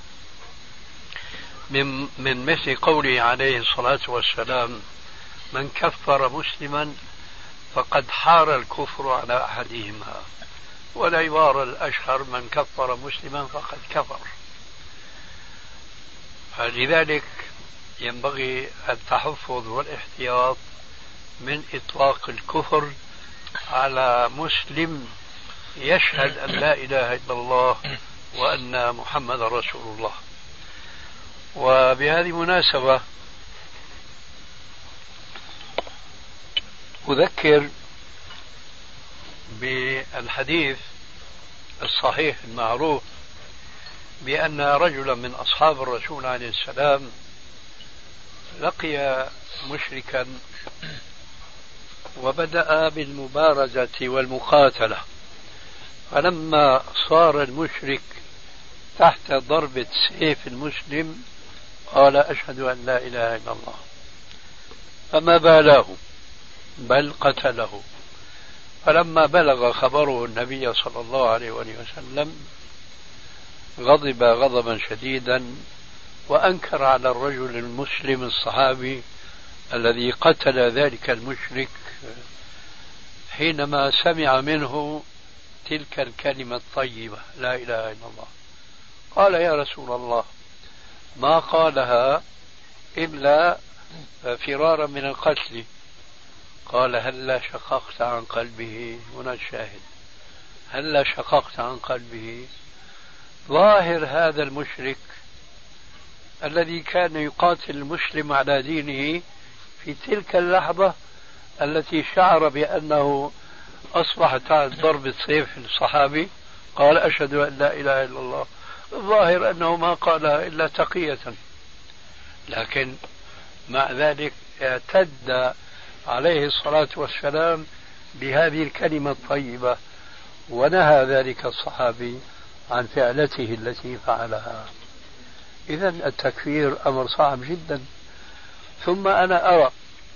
من مثل قوله عليه الصلاة والسلام: من كفر مسلما فقد حار الكفر على أحدهما، ولا يوارى الأشهر: من كفر مسلما فقد كفر. فلذلك ينبغي التحفظ والاحتياط من إطلاق الكفر على مسلم يشهد أن لا إله إلا الله وأن محمد رسول الله. وبهذه المناسبة أذكر بالحديث الصحيح المعروف بأن رجلا من أصحاب الرسول عليه السلام لقي مشركا وبدأ بالمبارزة والمقاتلة، فلما صار المشرك تحت ضربة سيف المسلم قال أشهد أن لا إله إلا الله، فما بالاه بل قتله. فلما بلغ خبره النبي صلى الله عليه وسلم غضب غضبا شديدا وأنكر على الرجل المسلم الصحابي الذي قتل ذلك المشرك حينما سمع منه تلك الكلمة الطيبة لا إله إلا الله. قال يا رسول الله ما قالها إلا فرارا من القتل. قال هلا شققت عن قلبه، هنا الشاهد، هلا شققت عن قلبه. ظاهر هذا المشرك الذي كان يقاتل المسلم على دينه في تلك اللحظة التي شعر بأنه أصبح تحت ضربة سيف الصحابي قال أشهد أن لا إله إلا الله. الظاهر أنه ما قالها إلا تقية، لكن مع ذلك اعتد عليه الصلاة والسلام بهذه الكلمة الطيبة ونهى ذلك الصحابي عن فعلته التي فعلها. إذن التكفير أمر صعب جدا. ثم أنا أرى،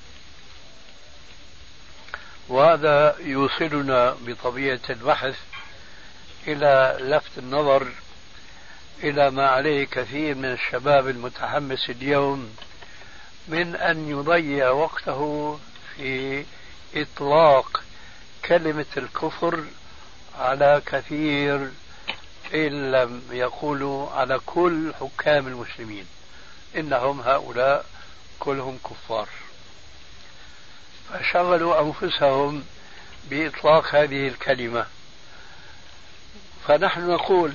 وهذا يوصلنا بطبيعة البحث إلى لفت النظر إلى ما عليه كثير من الشباب المتحمس اليوم من أن يضيع وقته في إطلاق كلمة الكفر على كثير، إن لم يقولوا على كل حكام المسلمين، إنهم هؤلاء كلهم كفار، فشغلوا أنفسهم بإطلاق هذه الكلمة. فنحن نقول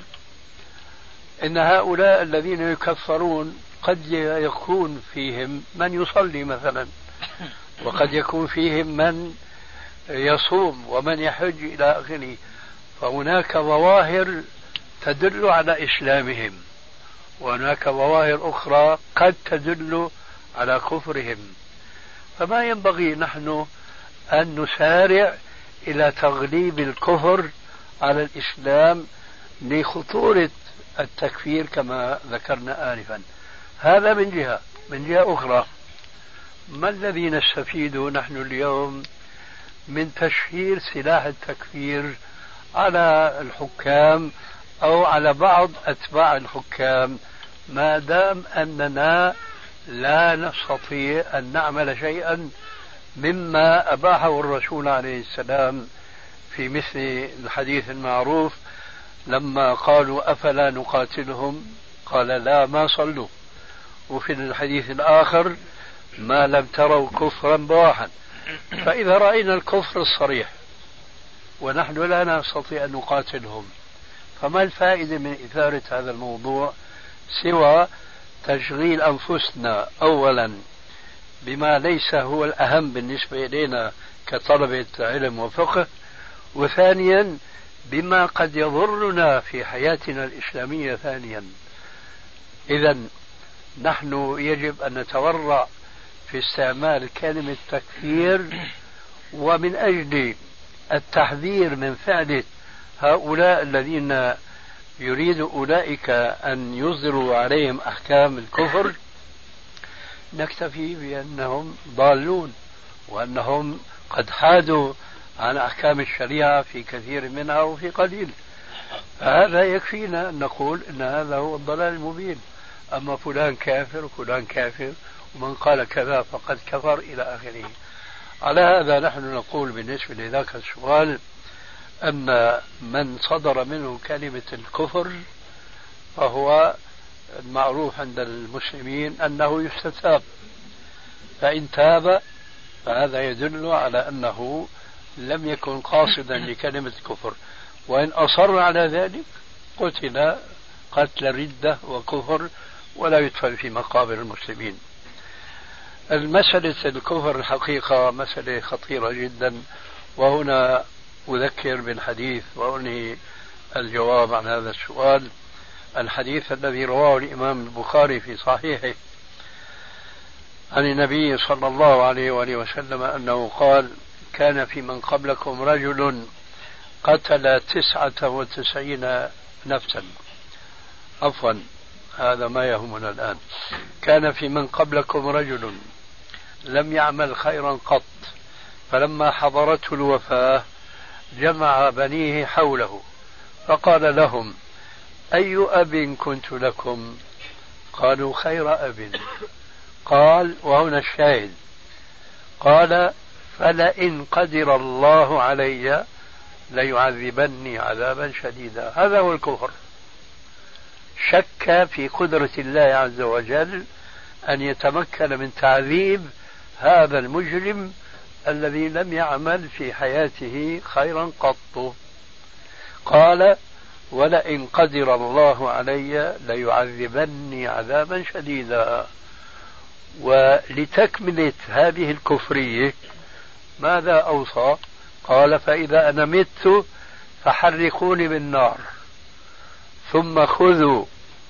إن هؤلاء الذين يكفرون قد يكون فيهم من يصلي مثلا، وقد يكون فيهم من يصوم ومن يحج إلى آخره، فهناك ظواهر تدل على إسلامهم، وهناك ظواهر أخرى قد تدل على كفرهم. فما ينبغي نحن أن نسارع إلى تغليب الكفر على الإسلام لخطورة التكفير كما ذكرنا آنفا. هذا من جهة. من جهة أخرى، ما الذي نستفيد نحن اليوم من تشهير سلاح التكفير على الحكام أو على بعض أتباع الحكام، ما دام أننا لا نستطيع أن نعمل شيئا مما أباحه الرسول عليه السلام في مثل الحديث المعروف لما قالوا أفلا نقاتلهم قال لا ما صلوا، وفي الحديث الآخر ما لم تروا كفرا بواحا. فإذا رأينا الكفر الصريح ونحن لا نستطيع أن نقاتلهم، فما الفائدة من إثارة هذا الموضوع سوى تشغيل أنفسنا أولا بما ليس هو الأهم بالنسبة إلينا كطلبة علم وفقه، وثانيا بما قد يضرنا في حياتنا الإسلامية ثانيا. إذن نحن يجب أن نتورع في استعمال كلمة تكفير، ومن أجل التحذير من فعل هؤلاء الذين يريد أولئك أن يصدروا عليهم أحكام الكفر نكتفي بأنهم ضالون وأنهم قد حادوا عن أحكام الشريعة في كثير منها وفي قليل. فهذا يكفينا أن نقول أن هذا هو الضلال المبين. أما فلان كافر وفلان كافر ومن قال كذا فقد كفر إلى آخره. على هذا نحن نقول بالنسبة لذاك السؤال أن من صدر منه كلمة الكفر فهو المعروف عند المسلمين أنه يستتاب، فإن تاب فهذا يدل على أنه لم يكن قاصدا لكلمة الكفر، وإن أصر على ذلك قتل قتل ردة وكفر ولا يدفن في مقابر المسلمين. المسألة الكفر الحقيقة مسألة خطيرة جدا، وهنا أذكر بالحديث وأنهي الجواب عن هذا السؤال. الحديث الذي رواه الإمام البخاري في صحيحه عن النبي صلى الله عليه وآله وسلم أنه قال: كان في من قبلكم رجل قتل 99 نفسا. عفوا، هذا ما يهمنا الآن. كان في من قبلكم رجل لم يعمل خيرا قط، فلما حضرته الوفاة جمع بنيه حوله فقال لهم: أي أب كنت لكم؟ قالوا: خير أب. قال، وهنا الشاهد، قال: فلئن قدر الله علي ليعذبني عذابا شديدا. هذا هو الكفر، شك في قدرة الله عز وجل أن يتمكن من تعذيب هذا المجرم الذي لم يعمل في حياته خيرا قط. قال: ولئن قدر الله علي ليعذبني عذابا شديدا. ولتكملة هذه الكفرية ماذا أوصى؟ قال: فإذا أنا مت فحرقوني بالنار، ثم خذوا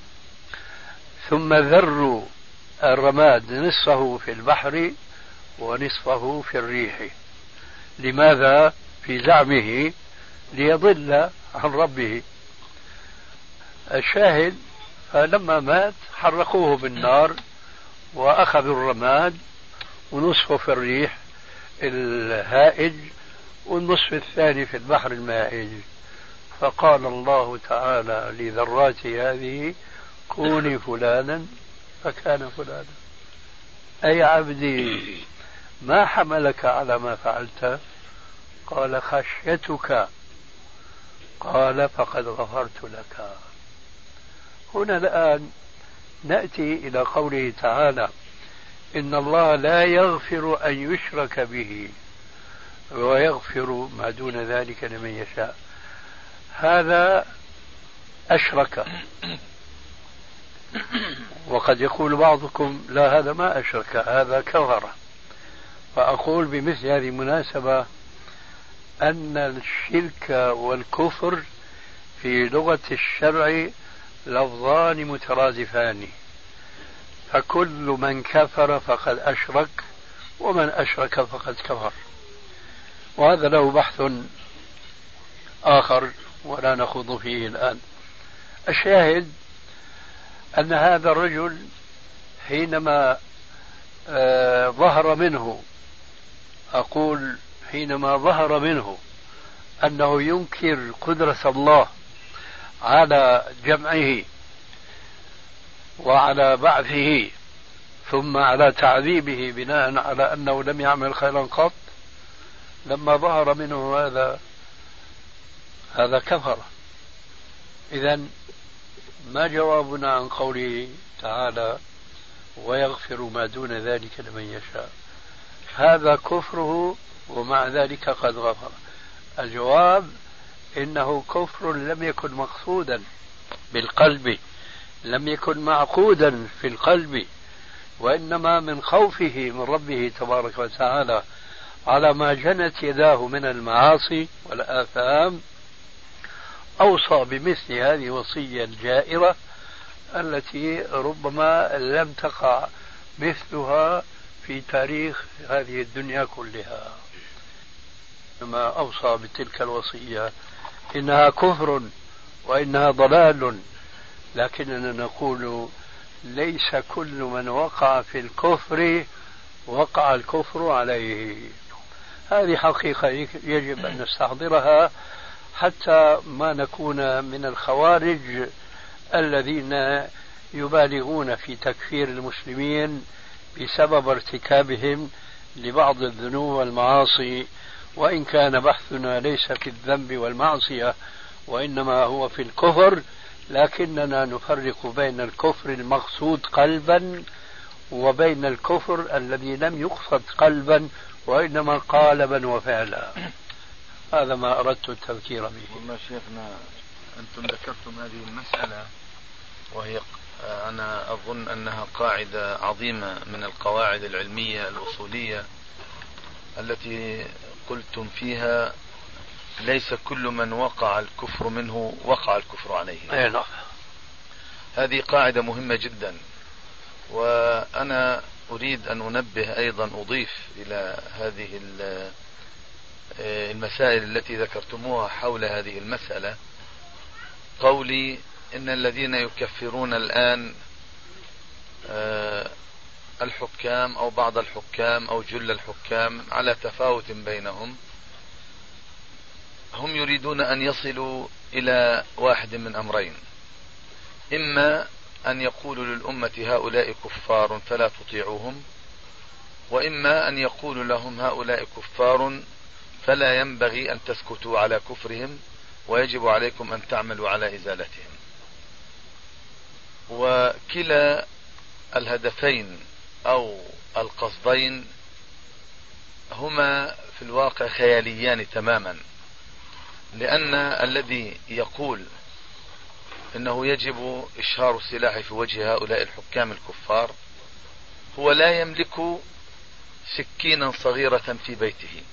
ثم ذروا الرماد نصفه في البحر ونصفه في الريح. لماذا؟ في زعمه ليضل عن ربه. الشاهد، فلما مات حرقوه بالنار وأخذوا الرماد ونصفه في الريح الهائج والنصف الثاني في البحر المائج. فقال الله تعالى لذرات هذه: كوني فلانا فكان فلانا. أي عبدي ما حملك على ما فعلت؟ قال: خشيتك. قال: فقد غفرت لك. هنا الآن نأتي إلى قوله تعالى: إن الله لا يغفر أن يشرك به ويغفر ما دون ذلك لمن يشاء. هذا أشرك. وقد يقول بعضكم: لا، هذا ما أشرك، هذا كفر. فأقول بمثل هذه المناسبة أن الشرك والكفر في لغة الشرع لفظان مترادفان، فكل من كفر فقد أشرك، ومن أشرك فقد كفر. وهذا له بحث آخر ولا نخوض فيه الآن. الشاهد أن هذا الرجل حينما ظهر منه، أقول حينما ظهر منه أنه ينكر قدرة الله على جمعه وعلى بعثه ثم على تعذيبه بناء على أنه لم يعمل خيرا قط، لما ظهر منه هذا كفر. إذن ما جوابنا عن قوله تعالى: ويغفر ما دون ذلك لمن يشاء؟ هذا كفره ومع ذلك قد غفر. الجواب: إنه كفر لم يكن مقصودا بالقلب، لم يكن معقودا في القلب، وإنما من خوفه من ربه تبارك وتعالى على ما جنت يداه من المعاصي والآثام أوصى بمثل هذه الوصية الجائرة التي ربما لم تقع مثلها في تاريخ هذه الدنيا كلها. ما أوصى بتلك الوصية إنها كفر وإنها ضلال، لكننا نقول: ليس كل من وقع في الكفر وقع الكفر عليه. هذه حقيقة يجب أن نستحضرها حتى ما نكون من الخوارج الذين يبالغون في تكفير المسلمين بسبب ارتكابهم لبعض الذنوب والمعاصي، وإن كان بحثنا ليس في الذنب والمعصية وإنما هو في الكفر، لكننا نفرق بين الكفر المقصود قلبا وبين الكفر الذي لم يقصد قلبا وإنما قالبا وفعلا. هذا ما أردت التذكير به. والله شيخنا، أنتم ذكرتم هذه المسألة وهي أنا أظن أنها قاعدة عظيمة من القواعد العلمية الأصولية التي قلتم فيها ليس كل من وقع الكفر منه وقع الكفر عليه. أي نعم. هذه قاعدة مهمة جدا. وأنا أريد أن أنبه أيضا، أضيف إلى هذه المسائل التي ذكرتموها حول هذه المسألة قولي إن الذين يكفرون الآن الحكام أو بعض الحكام أو جل الحكام على تفاوت بينهم، هم يريدون أن يصلوا إلى واحد من أمرين: إما أن يقولوا للأمة هؤلاء كفار فلا تطيعوهم، وإما أن يقولوا لهم هؤلاء كفار فلا ينبغي أن تسكتوا على كفرهم ويجب عليكم أن تعملوا على إزالتهم. وكلا الهدفين أو القصدين هما في الواقع خياليان تماما، لأن الذي يقول إنه يجب إشهار السلاح في وجه هؤلاء الحكام الكفار هو لا يملك سكينا صغيرة في بيته،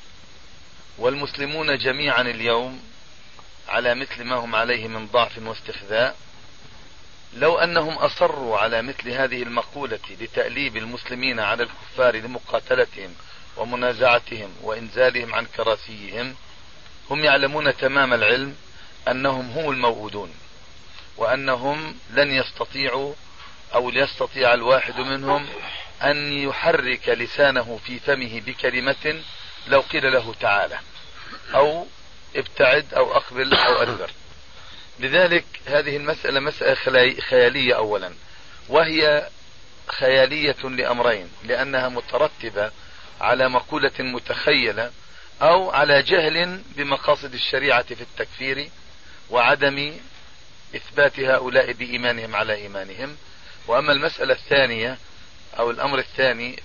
والمسلمون جميعا اليوم على مثل ما هم عليه من ضعف واستخذاء. لو أنهم أصروا على مثل هذه المقولة لتأليب المسلمين على الكفار لمقاتلتهم ومنازعتهم وإنزالهم عن كراسيهم، هم يعلمون تمام العلم أنهم هم الموعودون، وأنهم لن يستطيعوا أو ليستطيع الواحد منهم أن يحرك لسانه في فمه بكلمة لو قيل له تعالى أو ابتعد أو أقبل أو أدبر. لذلك هذه المسألة مسألة خيالية أولا، وهي خيالية لأمرين: لأنها مترتبة على مقولة متخيلة أو على جهل بمقاصد الشريعة في التكفير وعدم إثبات هؤلاء بإيمانهم على إيمانهم. وأما المسألة الثانية أو الأمر الثاني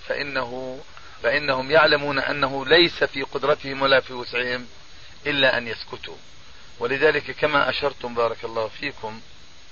فإنهم يعلمون أنه ليس في قدرتهم ولا في وسعهم إلا أن يسكتوا. ولذلك كما أشرتم بارك الله فيكم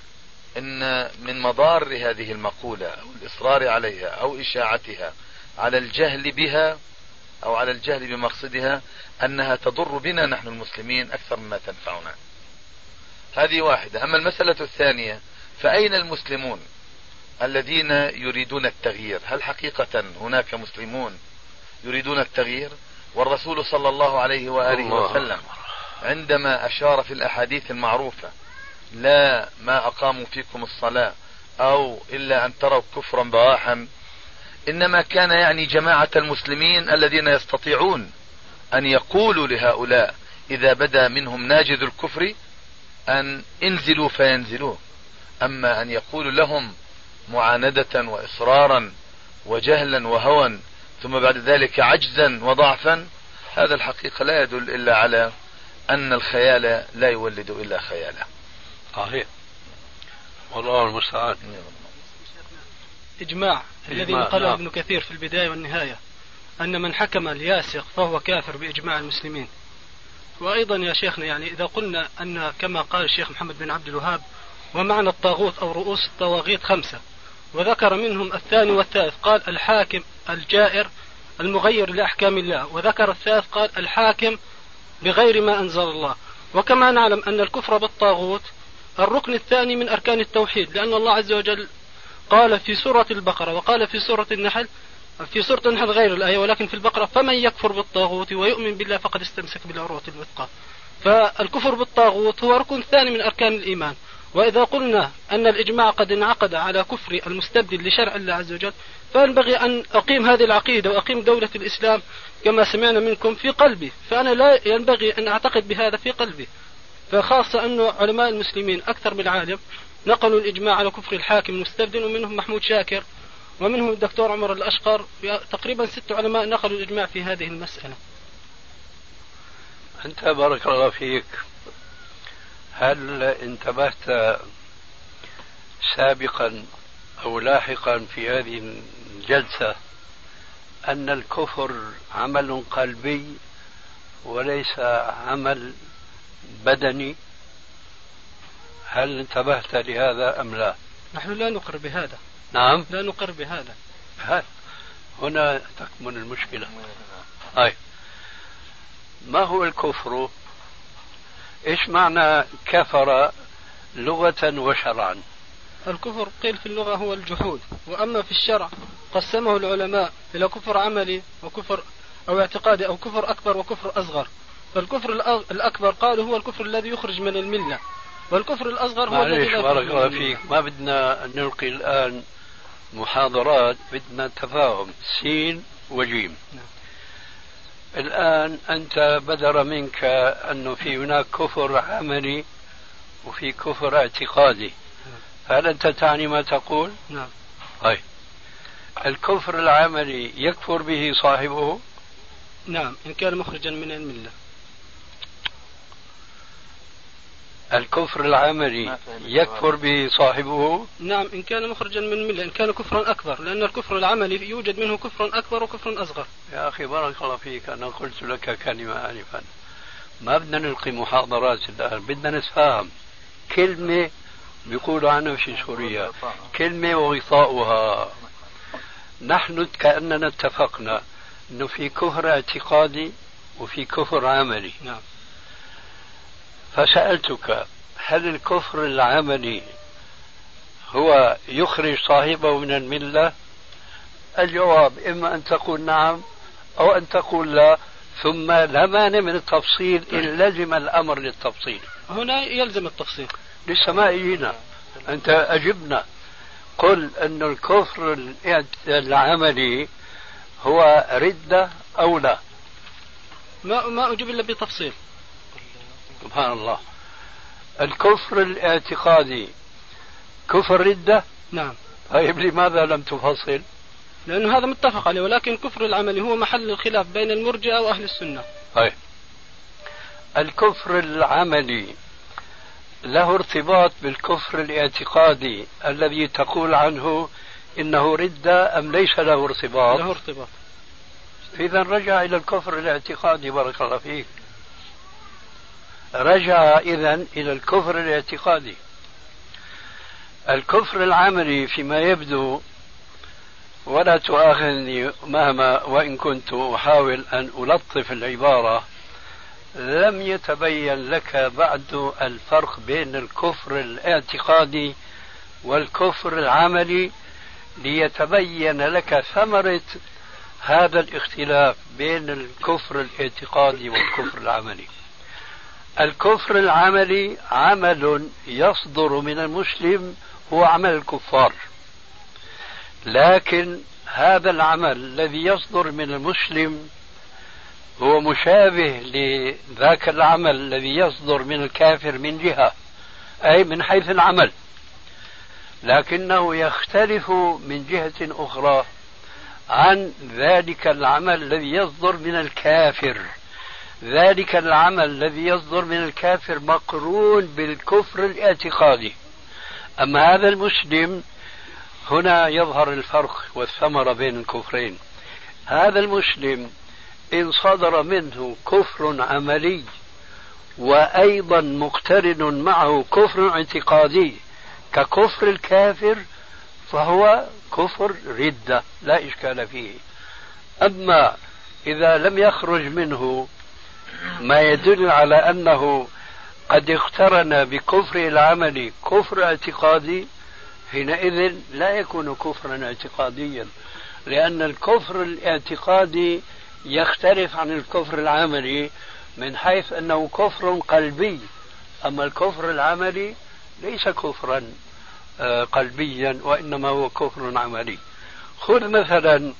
إن من مضار هذه المقولة أو الإصرار عليها أو إشاعتها على الجهل بها أو على الجهل بمقصدها أنها تضر بنا نحن المسلمين أكثر مما تنفعنا. هذه واحدة. أما المسألة الثانية، فأين المسلمون الذين يريدون التغيير؟ هل حقيقة هناك مسلمون يريدون التغيير؟ والرسول صلى الله عليه وآله وسلم عندما أشار في الأحاديث المعروفة: لا ما أقاموا فيكم الصلاة أو إلا أن تروا كفرا بواحا، إنما كان يعني جماعة المسلمين الذين يستطيعون أن يقولوا لهؤلاء إذا بدا منهم ناجذ الكفر أن انزلوا فينزلوه. أما أن يقول لهم معاندة وإصرارا وجهلا وهوى ثم بعد ذلك عجزا وضعفا، هذا الحقيقة لا يدل إلا على أن الخيال لا يولد إلا خيالا. صحيح، والله المستعان. إجماع الذي نقله ابن كثير في البداية والنهاية أن من حكم الياسق فهو كافر بإجماع المسلمين. وأيضا يا شيخنا يعني إذا قلنا أن كما قال الشيخ محمد بن عبد الوهاب: ومعنى الطاغوت أو رؤوس الطواغيت 5، وذكر منهم الثاني والثالث، قال الحاكم الجائر المغير لأحكام الله، وذكر الثالث قال الحاكم بغير ما أنزل الله. وكما نعلم أن الكفر بالطاغوت الركن الثاني من أركان التوحيد، لأن الله عز وجل قال في سورة البقرة وقال في سورة النحل، في سورة النحل غير الآية ولكن في البقرة: فمن يكفر بالطاغوت ويؤمن بالله فقد استمسك بالعروة الوثقى. فالكفر بالطاغوت هو ركن ثاني من أركان الإيمان. وإذا قلنا أن الإجماع قد انعقد على كفر المستبدل لشرع الله عز وجل، فينبغي أن أقيم هذه العقيدة وأقيم دولة الإسلام كما سمعنا منكم في قلبي، فأنا لا ينبغي أن أعتقد بهذا في قلبي. فخاصة أن علماء المسلمين أكثر من عالم نقلوا الإجماع على كفر الحاكم المستبدل، ومنهم محمود شاكر ومنهم الدكتور عمر الأشقر، تقريبا 6 علماء نقلوا الإجماع في هذه المسألة. أنت بارك الله فيك، هل انتبهت سابقا أو لاحقا في هذه الجلسة أن الكفر عمل قلبي وليس عمل بدني؟ هل انتبهت لهذا أم لا؟ نحن لا نقر بهذا. نعم، لا نقر بهذا. هنا تكمن المشكلة. ما هو الكفر إيش معنى كفر لغة وشرعا؟ الكفر قيل في اللغة هو الجحود، وأما في الشرع قسمه العلماء إلى كفر عملي وكفر أو اعتقادي أو كفر أكبر وكفر أصغر. فالكفر الأكبر قالوا هو الكفر الذي يخرج من الملة، والكفر الأصغر هو الذي لا بارك الله فيك، ما بدنا نلقي الآن محاضرات، بدنا تفاهم سين وجيم. الآن أنت بدر منك أنه في هناك كفر عملي وفي كفر اعتقادي، هل أنت تعني ما تقول؟ نعم. طيب الكفر العملي يكفر به صاحبه؟ نعم، إن كان مخرجا من الملة. الكفر العملي يكفر به صاحبه؟ نعم، إن كان مخرجا من الملة، إن كان كفرا أكبر، لأن الكفر العملي يوجد منه كفر أكبر وكفر أصغر. يا أخي بارك الله فيك، أنا قلت لك كلمة آنفا، ما بدنا نلقي محاضرات الآن، بدنا نتفاهم. كلمة بيقولوا عنها في سوريا كلمة وغطاؤها. نحن كأننا اتفقنا أنه في كفر اعتقادي وفي كفر عملي. نعم. فسألتك هل الكفر العملي هو يخرج صاحبه من الملة؟ الجواب إما أن تقول نعم أو أن تقول لا، ثم لا مانع من التفصيل إن لزم الأمر للتفصيل. هنا يلزم التفصيل. لسه ما إجينا، أنت أجبنا، قل أن الكفر العملي هو ردة أو لا. ما أجيب إلا بتفصيل. سبحان الله. الكفر الاعتقادي كفر ردة؟ نعم. طيب لماذا لم تفصل؟ لأنه هذا متفق عليه، ولكن كفر العملي هو محل الخلاف بين المرجئة وأهل السنة. طيب الكفر العملي له ارتباط بالكفر الاعتقادي الذي تقول عنه إنه ردة أم ليس له ارتباط؟ له ارتباط. إذا رجع إلى الكفر الاعتقادي، بارك الله فيك، رجع إذن إلى الكفر الاعتقادي. الكفر العملي فيما يبدو، ولا تؤاخذني مهما وإن كنت أحاول أن ألطف العبارة، لم يتبين لك بعد الفرق بين الكفر الاعتقادي والكفر العملي ليتبين لك ثمرة هذا الاختلاف بين الكفر الاعتقادي والكفر العملي. الكفر العملي عمل يصدر من المسلم، هو عمل الكفار، لكن هذا العمل الذي يصدر من المسلم هو مشابه لذاك العمل الذي يصدر من الكافر من جهة، أي من حيث العمل، لكنه يختلف من جهة أخرى عن ذلك العمل الذي يصدر من الكافر. ذلك العمل الذي يصدر من الكافر مقرون بالكفر الاعتقادي. أما هذا المسلم، هنا يظهر الفرق والثمرة بين الكفرين. هذا المسلم إن صدر منه كفر عملي وأيضا مقترن معه كفر اعتقادي ككفر الكافر، فهو كفر ردة لا إشكال فيه. أما إذا لم يخرج منه ما يدل على أنه قد اقترن بكفر العمل كفر اعتقادي، حينئذ لا يكون كفرا اعتقاديا، لأن الكفر الاعتقادي يختلف عن الكفر العملي من حيث أنه كفر قلبي، أما الكفر العملي ليس كفرا قلبيا، وإنما هو كفر عملي. خذ مثلا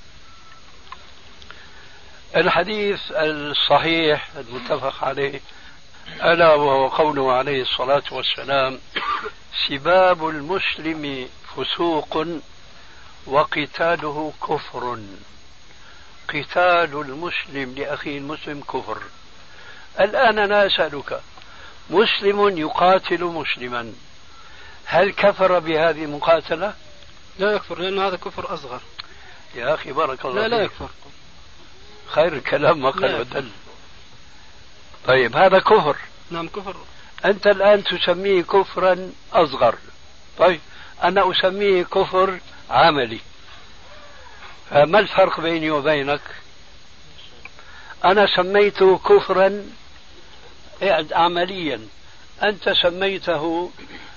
الحديث الصحيح المتفق عليه، ألا وهو قوله عليه الصلاة والسلام: سباب المسلم فسوق وقتاله كفر. قتال المسلم لأخيه المسلم كفر. الآن أنا أسألك، مسلم يقاتل مسلما، هل كفر بهذه المقاتلة؟ لا يكفر، لأن هذا كفر أصغر. يا أخي بارك الله فيك. لا يكفر. خير الكلام ما قل ودل. طيب هذا كفر. نعم كفر. أنت الآن تسميه كفرا أصغر، طيب أنا أسميه كفر عملي، فما الفرق بيني وبينك؟ أنا سميته كفرا عمليا أنت سميته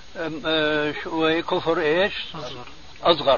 كفر إيش؟ أصغر.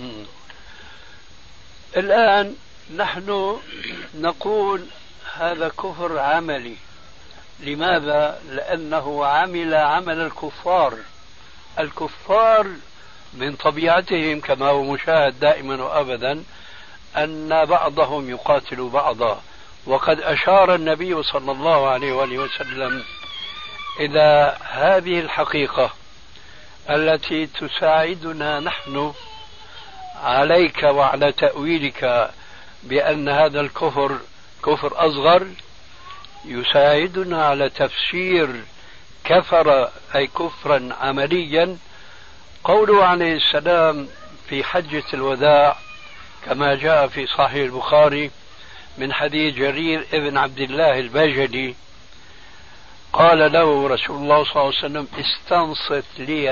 الآن نحن نقول هذا كفر عملي. لماذا؟ لأنه عمل الكفار. الكفار من طبيعتهم كما هو مشاهد دائما وأبدا أن بعضهم يقاتل بعضا، وقد أشار النبي صلى الله عليه وآله وسلم إلى هذه الحقيقة التي تساعدنا نحن عليك وعلى تأويلك بأن هذا الكفر كفر أصغر، يساعدنا على تفسير كفر أي كفرا عمليا قوله عليه السلام في حجة الوداع كما جاء في صحيح البخاري من حديث جرير ابن عبد الله البجلي قال له رسول الله صلى الله عليه وسلم استنصت لي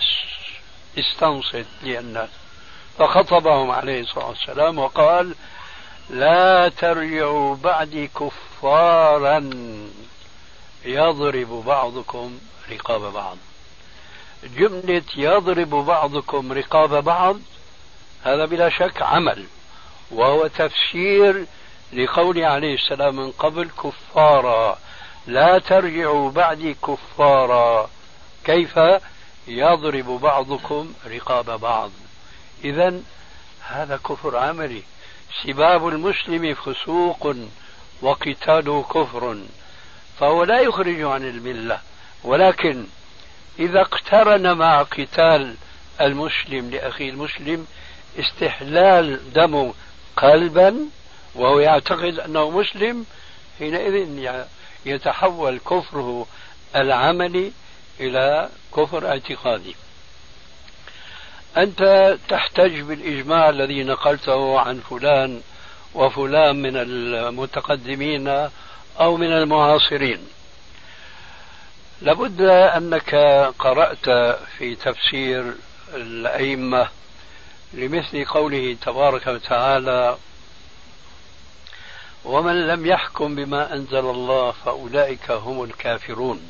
الناس، فخطبهم عليه الصلاة والسلام وقال لا ترجعوا بعدي كفارا يضرب بعضكم رقاب بعض. جملة يضرب بعضكم رقاب بعض هذا بلا شك عمل، وهو تفسير لقول عليه السلام من قبل كفارا، لا ترجعوا بعدي كفارا. كيف؟ يضرب بعضكم رقاب بعض. إذن هذا كفر عملي. سباب المسلم فسوق وقتاله كفر، فهو لا يخرج عن الملة، ولكن إذا اقترن مع قتال المسلم لأخيه المسلم استحلال دمه قلبا وهو يعتقد أنه مسلم، حينئذ يتحول كفره العملي إلى كفر اعتقادي. أنت تحتج بالإجماع الذي نقلته عن فلان وفلان من المتقدمين أو من المعاصرين. لابد أنك قرأت في تفسير الأئمة لمثل قوله تبارك وتعالى ومن لم يحكم بما أنزل الله فأولئك هم الكافرون.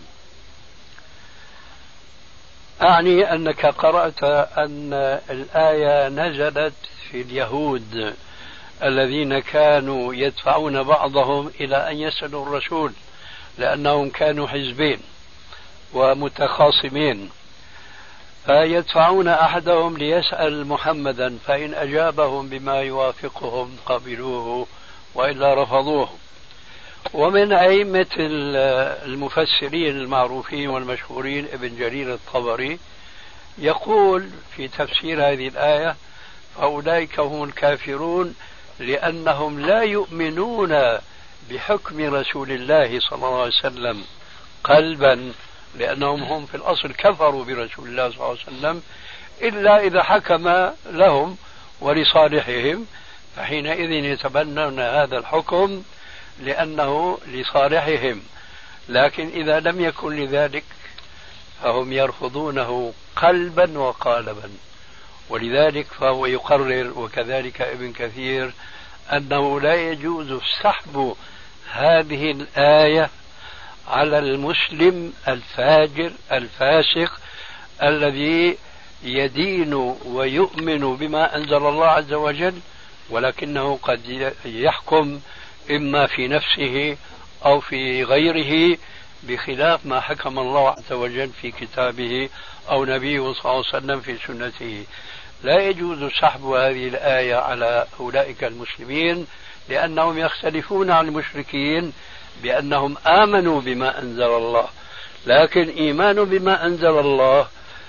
أعني أنك قرأت أن الآية نزلت في اليهود الذين كانوا يدفعون بعضهم إلى أن يسألوا الرسول لأنهم كانوا حزبين ومتخاصمين، فيدفعون أحدهم ليسأل محمدا فإن أجابهم بما يوافقهم قبلوه وإلا رفضوه. ومن أئمة المفسرين المعروفين والمشهورين ابن جرير الطبري يقول في تفسير هذه الآية فأولئك هم الكافرون لأنهم لا يؤمنون بحكم رسول الله صلى الله عليه وسلم قلبا، لأنهم هم في الأصل كفروا برسول الله صلى الله عليه وسلم إلا إذا حكم لهم ولصالحهم، فحينئذ يتبنون هذا الحكم لأنه لصالحهم. لكن إذا لم يكن لذلك فهم يرفضونه قلبا وقالبا. ولذلك فهو يقرر وكذلك ابن كثير أنه لا يجوز سحب هذه الآية على المسلم الفاجر الفاسق الذي يدين ويؤمن بما أنزل الله عز وجل، ولكنه قد يحكم إما في نفسه أو في غيره بخلاف ما حكم الله عز وجل في كتابه أو نبيه صلى الله عليه وسلم في سنته. لا يجوز سحب هذه الآية على أولئك المسلمين لأنهم يختلفون عن المشركين بأنهم آمنوا بما أنزل الله، لكن إيمان بما أنزل الله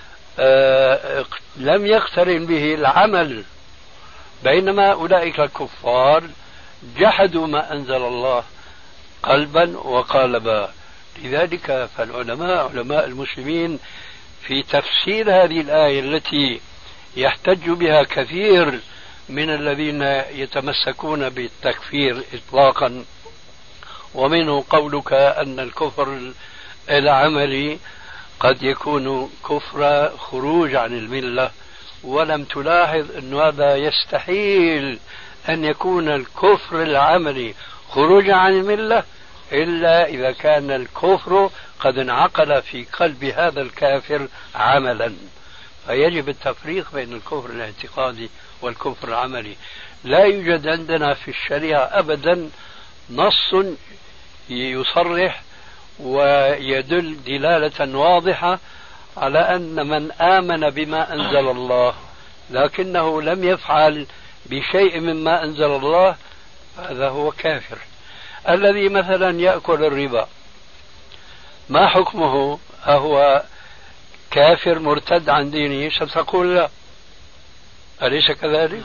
لم يقترن به العمل، بينما أولئك الكفار جحدوا ما أنزل الله قلبا وقالبا. لذلك فالعلماء علماء المسلمين في تفسير هذه الآية التي يحتج بها كثير من الذين يتمسكون بالتكفير إطلاقا، ومنه قولك أن الكفر العملي قد يكون كفر خروج عن الملة، ولم تلاحظ أن هذا يستحيل أن يكون الكفر العملي خروج عن الملة إلا إذا كان الكفر قد انعقد في قلب هذا الكافر عملا، فيجب التفريق بين الكفر الاعتقادي والكفر العملي. لا يوجد عندنا في الشريعة أبدا نص يصرح ويدل دلالة واضحة على أن من آمن بما أنزل الله لكنه لم يفعل بشيء مما أنزل الله هذا هو كافر. الذي مثلا يأكل الربا ما حكمه؟ أهو كافر مرتد عن دينه؟ ستقول لا، أليس كذلك؟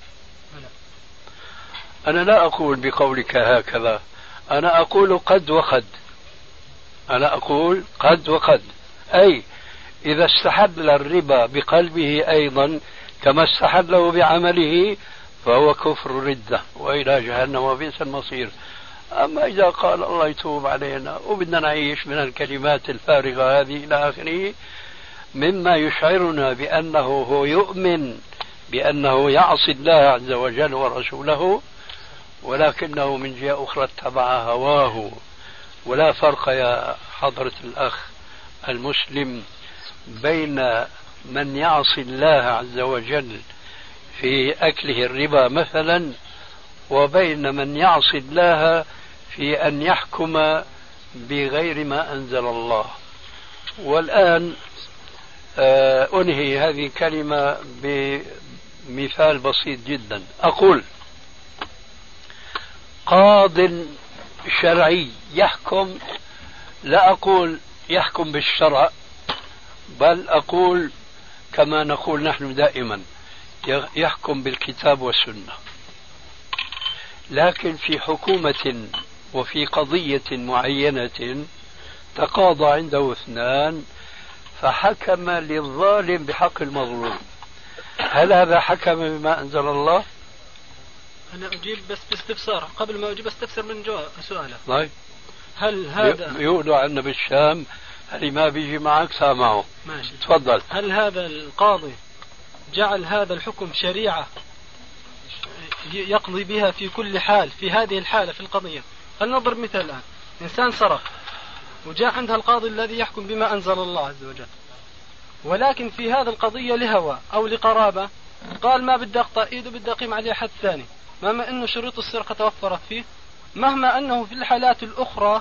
أنا لا أقول بقولك هكذا، أنا أقول قد وقد، أنا أقول قد وقد، أي إذا استحل الربا بقلبه أيضا كما استحله بعمله فهو كفر ردة وإلى جهنم وبئس المصير. أما إذا قال الله يتوب علينا وبدنا نعيش من الكلمات الفارغة هذه إلى آخره مما يشعرنا بأنه هو يؤمن بأنه يعصي الله عز وجل ورسوله ولكنه من جهة أخرى اتبع هواه. ولا فرق يا حضرة الأخ المسلم بين من يعصي الله عز وجل في أكله الربا مثلا وبين من يعصي الله في أن يحكم بغير ما أنزل الله. والآن أنهي هذه الكلمة بمثال بسيط جدا. أقول قاض شرعي يحكم، لا أقول يحكم بالشرع بل أقول كما نقول نحن دائما يحكم بالكتاب والسنة، لكن في حكومة وفي قضية معينة تقاضى عنده اثنان فحكم للظالم بحق المظلوم، هل هذا حكم بما أنزل الله؟ أنا أجيب بس باستفسار، قبل ما أجيب استفسر من سؤاله. طيب هل هذا يقولوا عنا بالشام اللي ما بيجي معك سامعه. ماشي تفضل. هل هذا القاضي جعل هذا الحكم شريعة يقضي بها في كل حال في هذه الحالة في القضية؟ هل نضرب مثال الآن إنسان سرق وجاء عندها القاضي الذي يحكم بما أنزل الله عز وجل، ولكن في هذه القضية لهوى أو لقرابة قال ما بدي أقطع إيده بدي أقيم عليه حد ثاني، مهما أنه شروط السرقة توفرت فيه، مهما أنه في الحالات الأخرى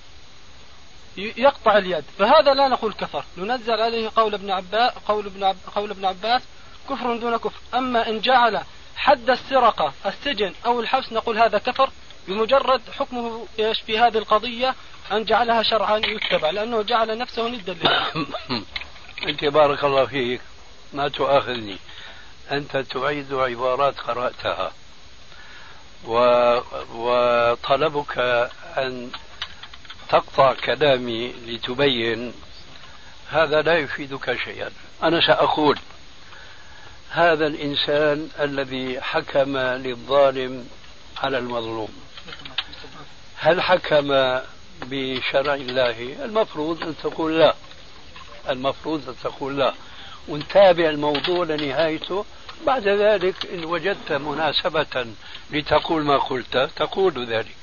يقطع اليد، فهذا لا نقول كفر، ننزل عليه قول ابن عباس كفر دون كفر. أما إن جعل حد السرقة السجن أو الحبس نقول هذا كفر بمجرد حكمه في هذه القضية أن جعلها شرعا يتبع لأنه جعل نفسه ندا لله. أنت بارك الله فيك ما تؤاخذني، أنت تعيد عبارات قرأتها وطلبك أن تقطع كلامي لتبين، هذا لا يفيدك شيئا. أنا سأقول هذا الإنسان الذي حكم للظالم على المظلوم هل حكم بشرع الله؟ المفروض أن تقول لا، المفروض أن تقول لا، ونتابع الموضوع لنهايته. بعد ذلك إن وجدت مناسبة لتقول ما قلت تقول ذلك.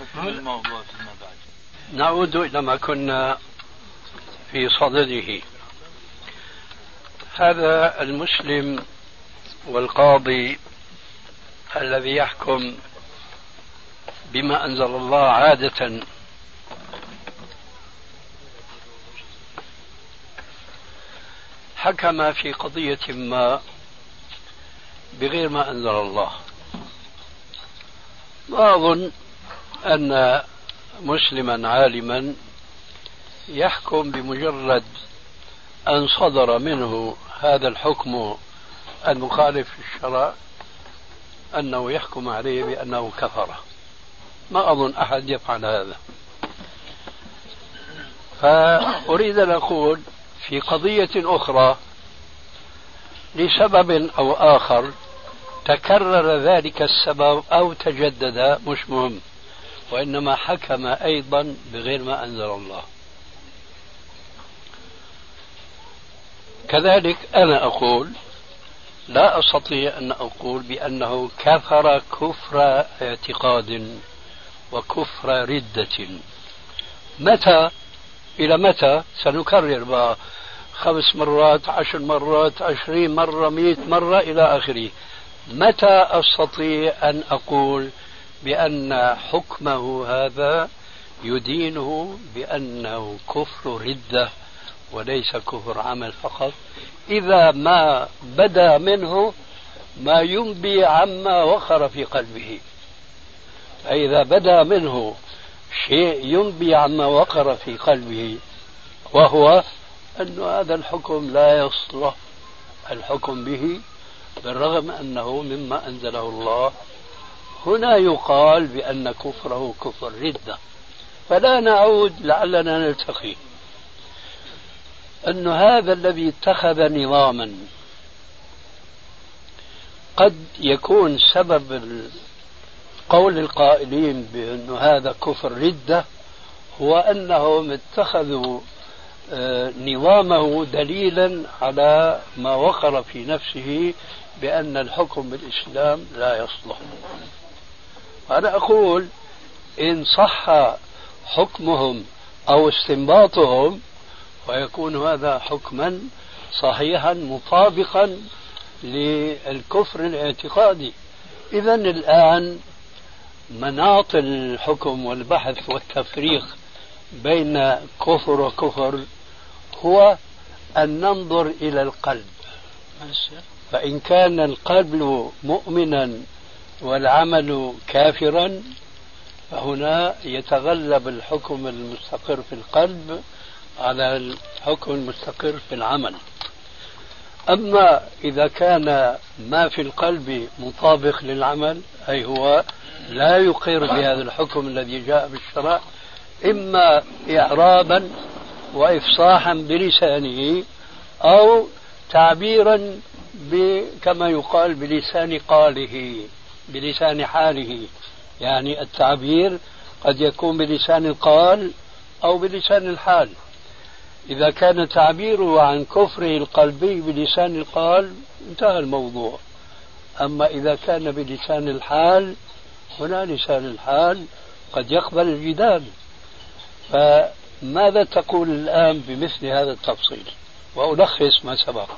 نعود إلى ما كنا في صدده. هذا المسلم والقاضي الذي يحكم بما أنزل الله عادة حكم في قضية ما بغير ما أنزل الله. ما أظن أن مسلما عالما يحكم بمجرد أن صدر منه هذا الحكم المخالف للشرع أنه يحكم عليه بأنه كفر. ما أظن أحد يفعل هذا. فأريد أن أقول في قضية أخرى لسبب أو آخر تكرر ذلك السبب أو تجدد مش مهم، وإنما حكم أيضا بغير ما أنزل الله. كذلك أنا أقول لا أستطيع أن أقول بأنه كفر كفر اعتقاد وكفر ردة. متى إلى متى؟ سنكرر بقى 5 مرات 10 مرات 20 مرة 100 مرة إلى آخره. متى أستطيع أن أقول بأن حكمه هذا يدينه بأنه كفر ردة وليس كفر عمل فقط؟ إذا ما بدا منه ما ينبي عما وقر في قلبه. فإذا بدا منه شيء ينبي عما وقر في قلبه، وهو أن هذا الحكم لا يصلح الحكم به بالرغم أنه مما أنزله الله، هنا يقال بأن كفره كفر ردة. فلا نعود، لعلنا نلتقي، أن هذا الذي اتخذ نظاما قد يكون سبب قول القائلين بأن هذا كفر ردة هو أنهم اتخذوا نظامه دليلا على ما وقر في نفسه بأن الحكم بالإسلام لا يصلح. أنا أقول إن صح حكمهم أو استنباطهم ويكون هذا حكما صحيحا مطابقا للكفر الاعتقادي. إذا الآن مناط الحكم والبحث والتفريق بين كفر وكفر هو أن ننظر إلى القلب، فإن كان القلب مؤمنا والعمل كافرا فهنا يتغلب الحكم المستقر في القلب على الحكم المستقر في العمل. أما إذا كان ما في القلب مطابق للعمل، أي هو لا يقر بهذا الحكم الذي جاء بالشرع، إما إعرابا وإفصاحا بلسانه أو تعبيرا كما يقال بلسان قاله، بلسان حاله. يعني التعبير قد يكون بلسان القال أو بلسان الحال. إذا كان تعبيره عن كفره القلبي بلسان القال انتهى الموضوع. أما إذا كان بلسان الحال، هنا لسان الحال قد يقبل الجدال. فماذا تقول الآن بمثل هذا التفصيل؟ وألخص ما سبق.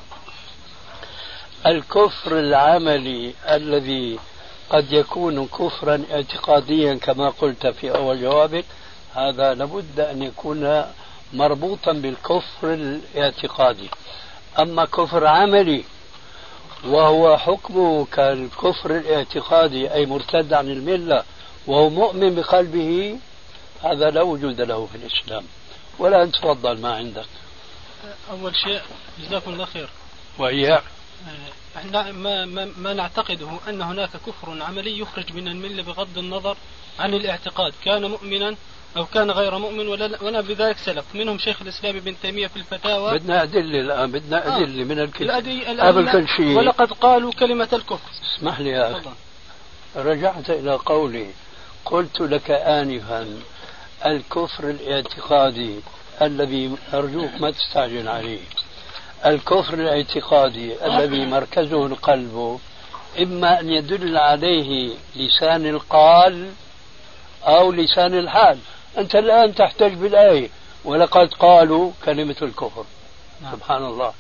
الكفر العملي الذي قد يكون كفرا اعتقاديا كما قلت في أول جوابك، هذا لابد أن يكون مربوطا بالكفر الاعتقادي. أما كفر عملي وهو حكمه كالكفر الاعتقادي أي مرتد عن الملة وهو مؤمن بقلبه، هذا لا وجود له في الإسلام. ولا أنت تفضل ما عندك. أول شيء جزاكم الله خير. وإياك. احنا ما نعتقده أن هناك كفر عملي يخرج من الملة بغض النظر عن الاعتقاد، كان مؤمنا أو كان غير مؤمن، ولا بذلك سلف منهم شيخ الإسلام ابن تيمية في الفتاوى. بدنا أدلة الآن، بدنا أدلة من الكتاب قبل كل شيء. ولقد قالوا كلمة الكفر. اسمح لي يا أخي، رجعت إلى قولي، قلت لك آنفا الكفر الاعتقادي الذي أرجوك ما تستعجل عليه، الكفر الاعتقادي الذي مركزه القلب إما أن يدل عليه لسان القال أو لسان الحال. أنت الآن تحتج بالآية ولقد قالوا كلمة الكفر. سبحان الله،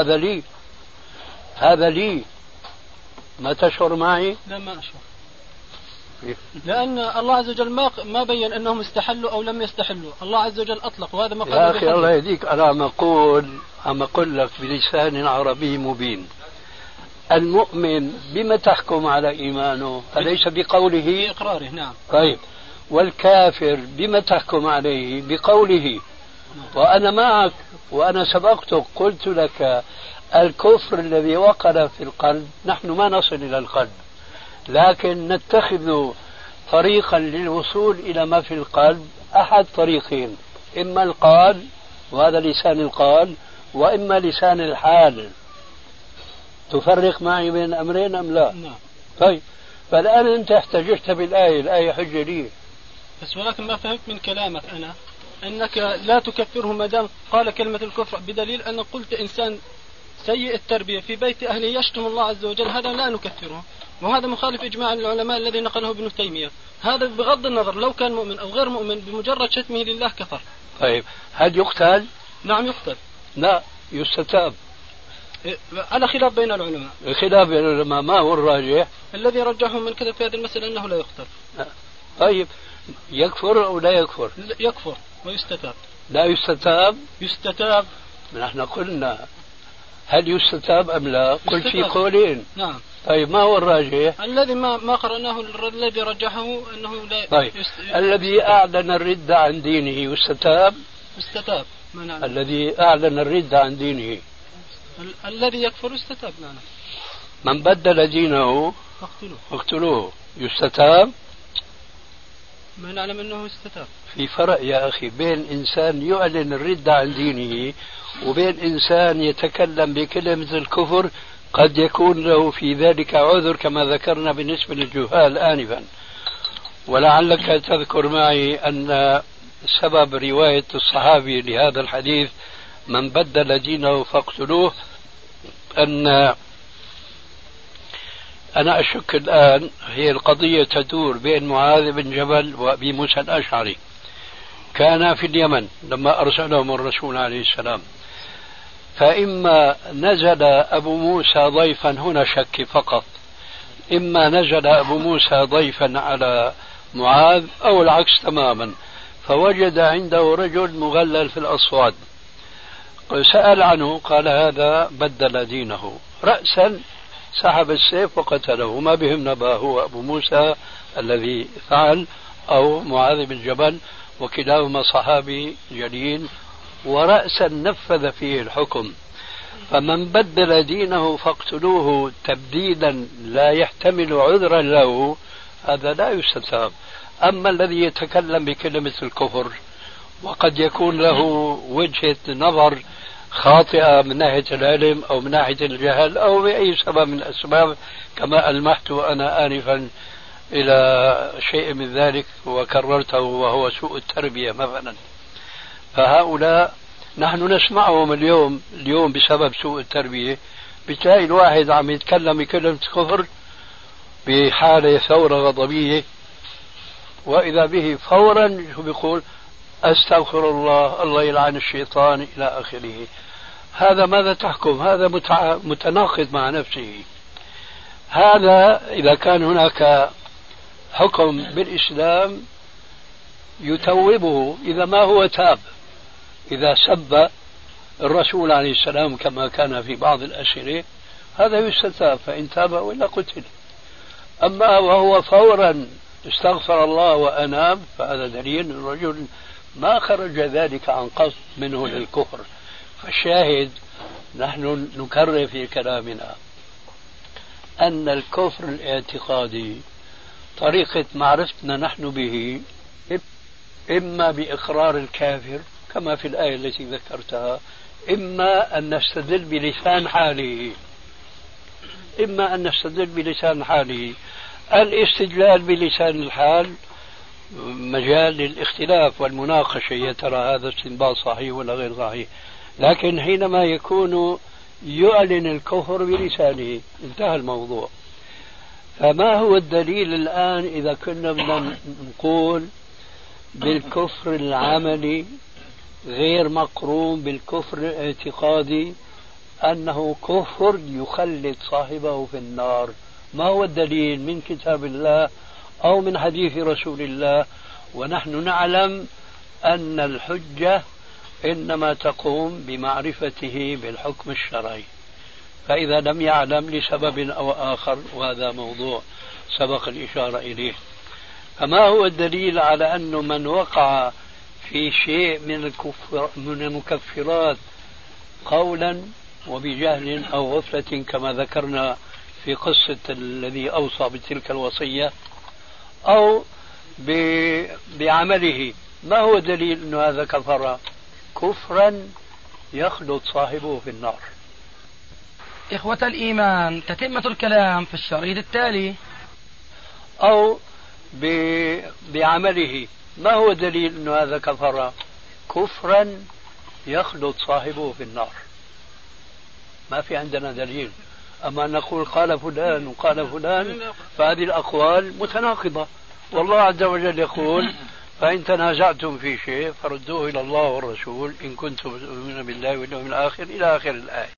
هذا لي ما تشعر معي؟ لا ما أشعر، لأن الله عز وجل ما بين أنهم استحلوا أو لم يستحلوا. الله عز وجل أطلق، وهذا ما قال. يا أخي الله يهديك، أنا عم أقول لك بلسان عربي مبين. المؤمن بما تحكم على إيمانه؟ أليس بقوله؟ بإقراره. نعم. طيب، والكافر بما تحكم عليه؟ بقوله. وأنا معك، وأنا سبقتك قلت لك الكفر الذي وقر في القلب نحن ما نصل إلى القلب، لكن نتخذ طريقا للوصول إلى ما في القلب، أحد طريقين، إما القال وهذا لسان القال، وإما لسان الحال. تفرق معي بين أمرين أم لا؟ نعم. طيب، فالآن أنت احتججت بالآية، الآية حجة لي. بس ولكن ما فهمت من كلامك أنا أنك لا تكفره ما دام قال كلمة الكفر، بدليل أن قلت إنسان سيء التربية في بيت أهله يشتم الله عز وجل، هذا لا نكفره. وهذا مخالف إجماع العلماء الذي نقله ابن تيمية. هذا بغض النظر لو كان مؤمن أو غير مؤمن بمجرد شتمه لله كفر. طيب هل يقتل؟ نعم يقتل. لا يستتاب. على خلاف بين العلماء. الخلاف بين العلماء ما هو الراجح؟ الذي رجحه من كذا في هذه المسألة أنه لا يقتل. طيب يكفر أو لا يكفر؟ يكفر ويستتاب. لا يستتاب؟ يستتاب. نحن قلنا هل يستتاب أم لا؟ قلت في قولين. نعم. طيب ما هو الراجح؟ الذي ما قرأناه الذي رجحه أنه لا. طيب الذي أعلن الردة عن دينه يستتاب؟ يستتاب. الذي أعلن الردة عن دينه الذي يكفر يستتاب. نعم. من بدل دينه اقتلوه يستتاب؟ ما نعلم أنه يستتاب. في فرق يا أخي بين إنسان يعلن الردة عن دينه وبين إنسان يتكلم بكلمة الكفر قد يكون له في ذلك عذر كما ذكرنا بالنسبة للجهال آنفا. ولعلك تذكر معي أن سبب رواية الصحابي لهذا الحديث من بدل دينه فاقتلوه أن أنا أشك الآن هي القضية تدور بين معاذ بن جبل وأبي موسى الأشعري. كان في اليمن لما أرسلهم الرسول عليه السلام، فإما نزل أبو موسى ضيفا، هنا شك فقط، إما نزل أبو موسى ضيفا على معاذ أو العكس تماما، فوجد عنده رجل مغلل في الأصوات، سأل عنه قال هذا بدل دينه، رأسا سحب السيف وقتله. ما بهم نبا هو أبو موسى الذي فعل أو معاذ بن جبل، وكلاهما صحابي جليل، ورأسا نفذ فيه الحكم. فمن بدل دينه فاقتلوه تبديلا لا يحتمل عذرا له هذا لا يستتاب. أما الذي يتكلم بكلمة الكفر وقد يكون له وجهة نظر خاطئة من ناحية العلم أو من ناحية الجهل أو بأي سبب من الأسباب كما ألمحت أنا آنفا إلى شيء من ذلك وكررته وهو سوء التربية مثلا، فهؤلاء نحن نسمعهم اليوم بسبب سوء التربية. بتلاقي الواحد عم يتكلم بكلمة كفر بحالة ثورة غضبية، وإذا به فورا شو بيقول أستغفر الله، الله يلعن الشيطان إلى آخره. هذا ماذا تحكم؟ هذا متناقض مع نفسه. هذا إذا كان هناك حكم بالإسلام يتوبه إذا ما هو تاب. إذا سب الرسول عليه السلام كما كان في بعض الأسئلة هذا يستتاب، فإن تاب وإلا قتل. أما وهو فورا استغفر الله وأناب فهذا دليل الرجل ما خرج ذلك عن قصد منه للكفر. فالشاهد نحن نكرر في كلامنا أن الكفر الاعتقادي طريقة معرفتنا نحن به إما بإقرار الكافر كما في الآية التي ذكرتها، إما أن نستدل بلسان حاله، إما أن نستدل بلسان حاله. الاستدلال بلسان الحال مجال للاختلاف والمناقشة، يا ترى هذا استنباط صحيح ولا غير صحيح. لكن حينما يكون يعلن الكفر بلسانه انتهى الموضوع. فما هو الدليل الآن إذا كنا بدنا نقول بالكفر العملي غير مقرون بالكفر الاعتقادي أنه كفر يخلد صاحبه في النار؟ ما هو الدليل من كتاب الله أو من حديث رسول الله؟ ونحن نعلم أن الحجة إنما تقوم بمعرفته بالحكم الشرعي، فإذا لم يعلم لسبب أو آخر وهذا موضوع سبق الإشارة إليه. فما هو الدليل على أنه من وقع في شيء من المكفرات قولا وبجهل أو غفلة كما ذكرنا في قصة الذي أوصى بتلك الوصية أو بعمله، ما هو دليل أنه هذا كفر كفرا يخلد صاحبه في النار؟ إخوة الإيمان، تتمة الكلام في الشريط التالي. أو بعمله، ما هو دليل أنه هذا كفر كفرا يخلد صاحبه في النار؟ ما في عندنا دليل. أما نقول قال فلان وقال فلان فهذه الأقوال متناقضة. والله عز وجل يقول فإن تنازعتم في شيء فردوه إلى الله والرسول إن كنتم تؤمنون بالله واليوم الآخر إلى آخر الآية.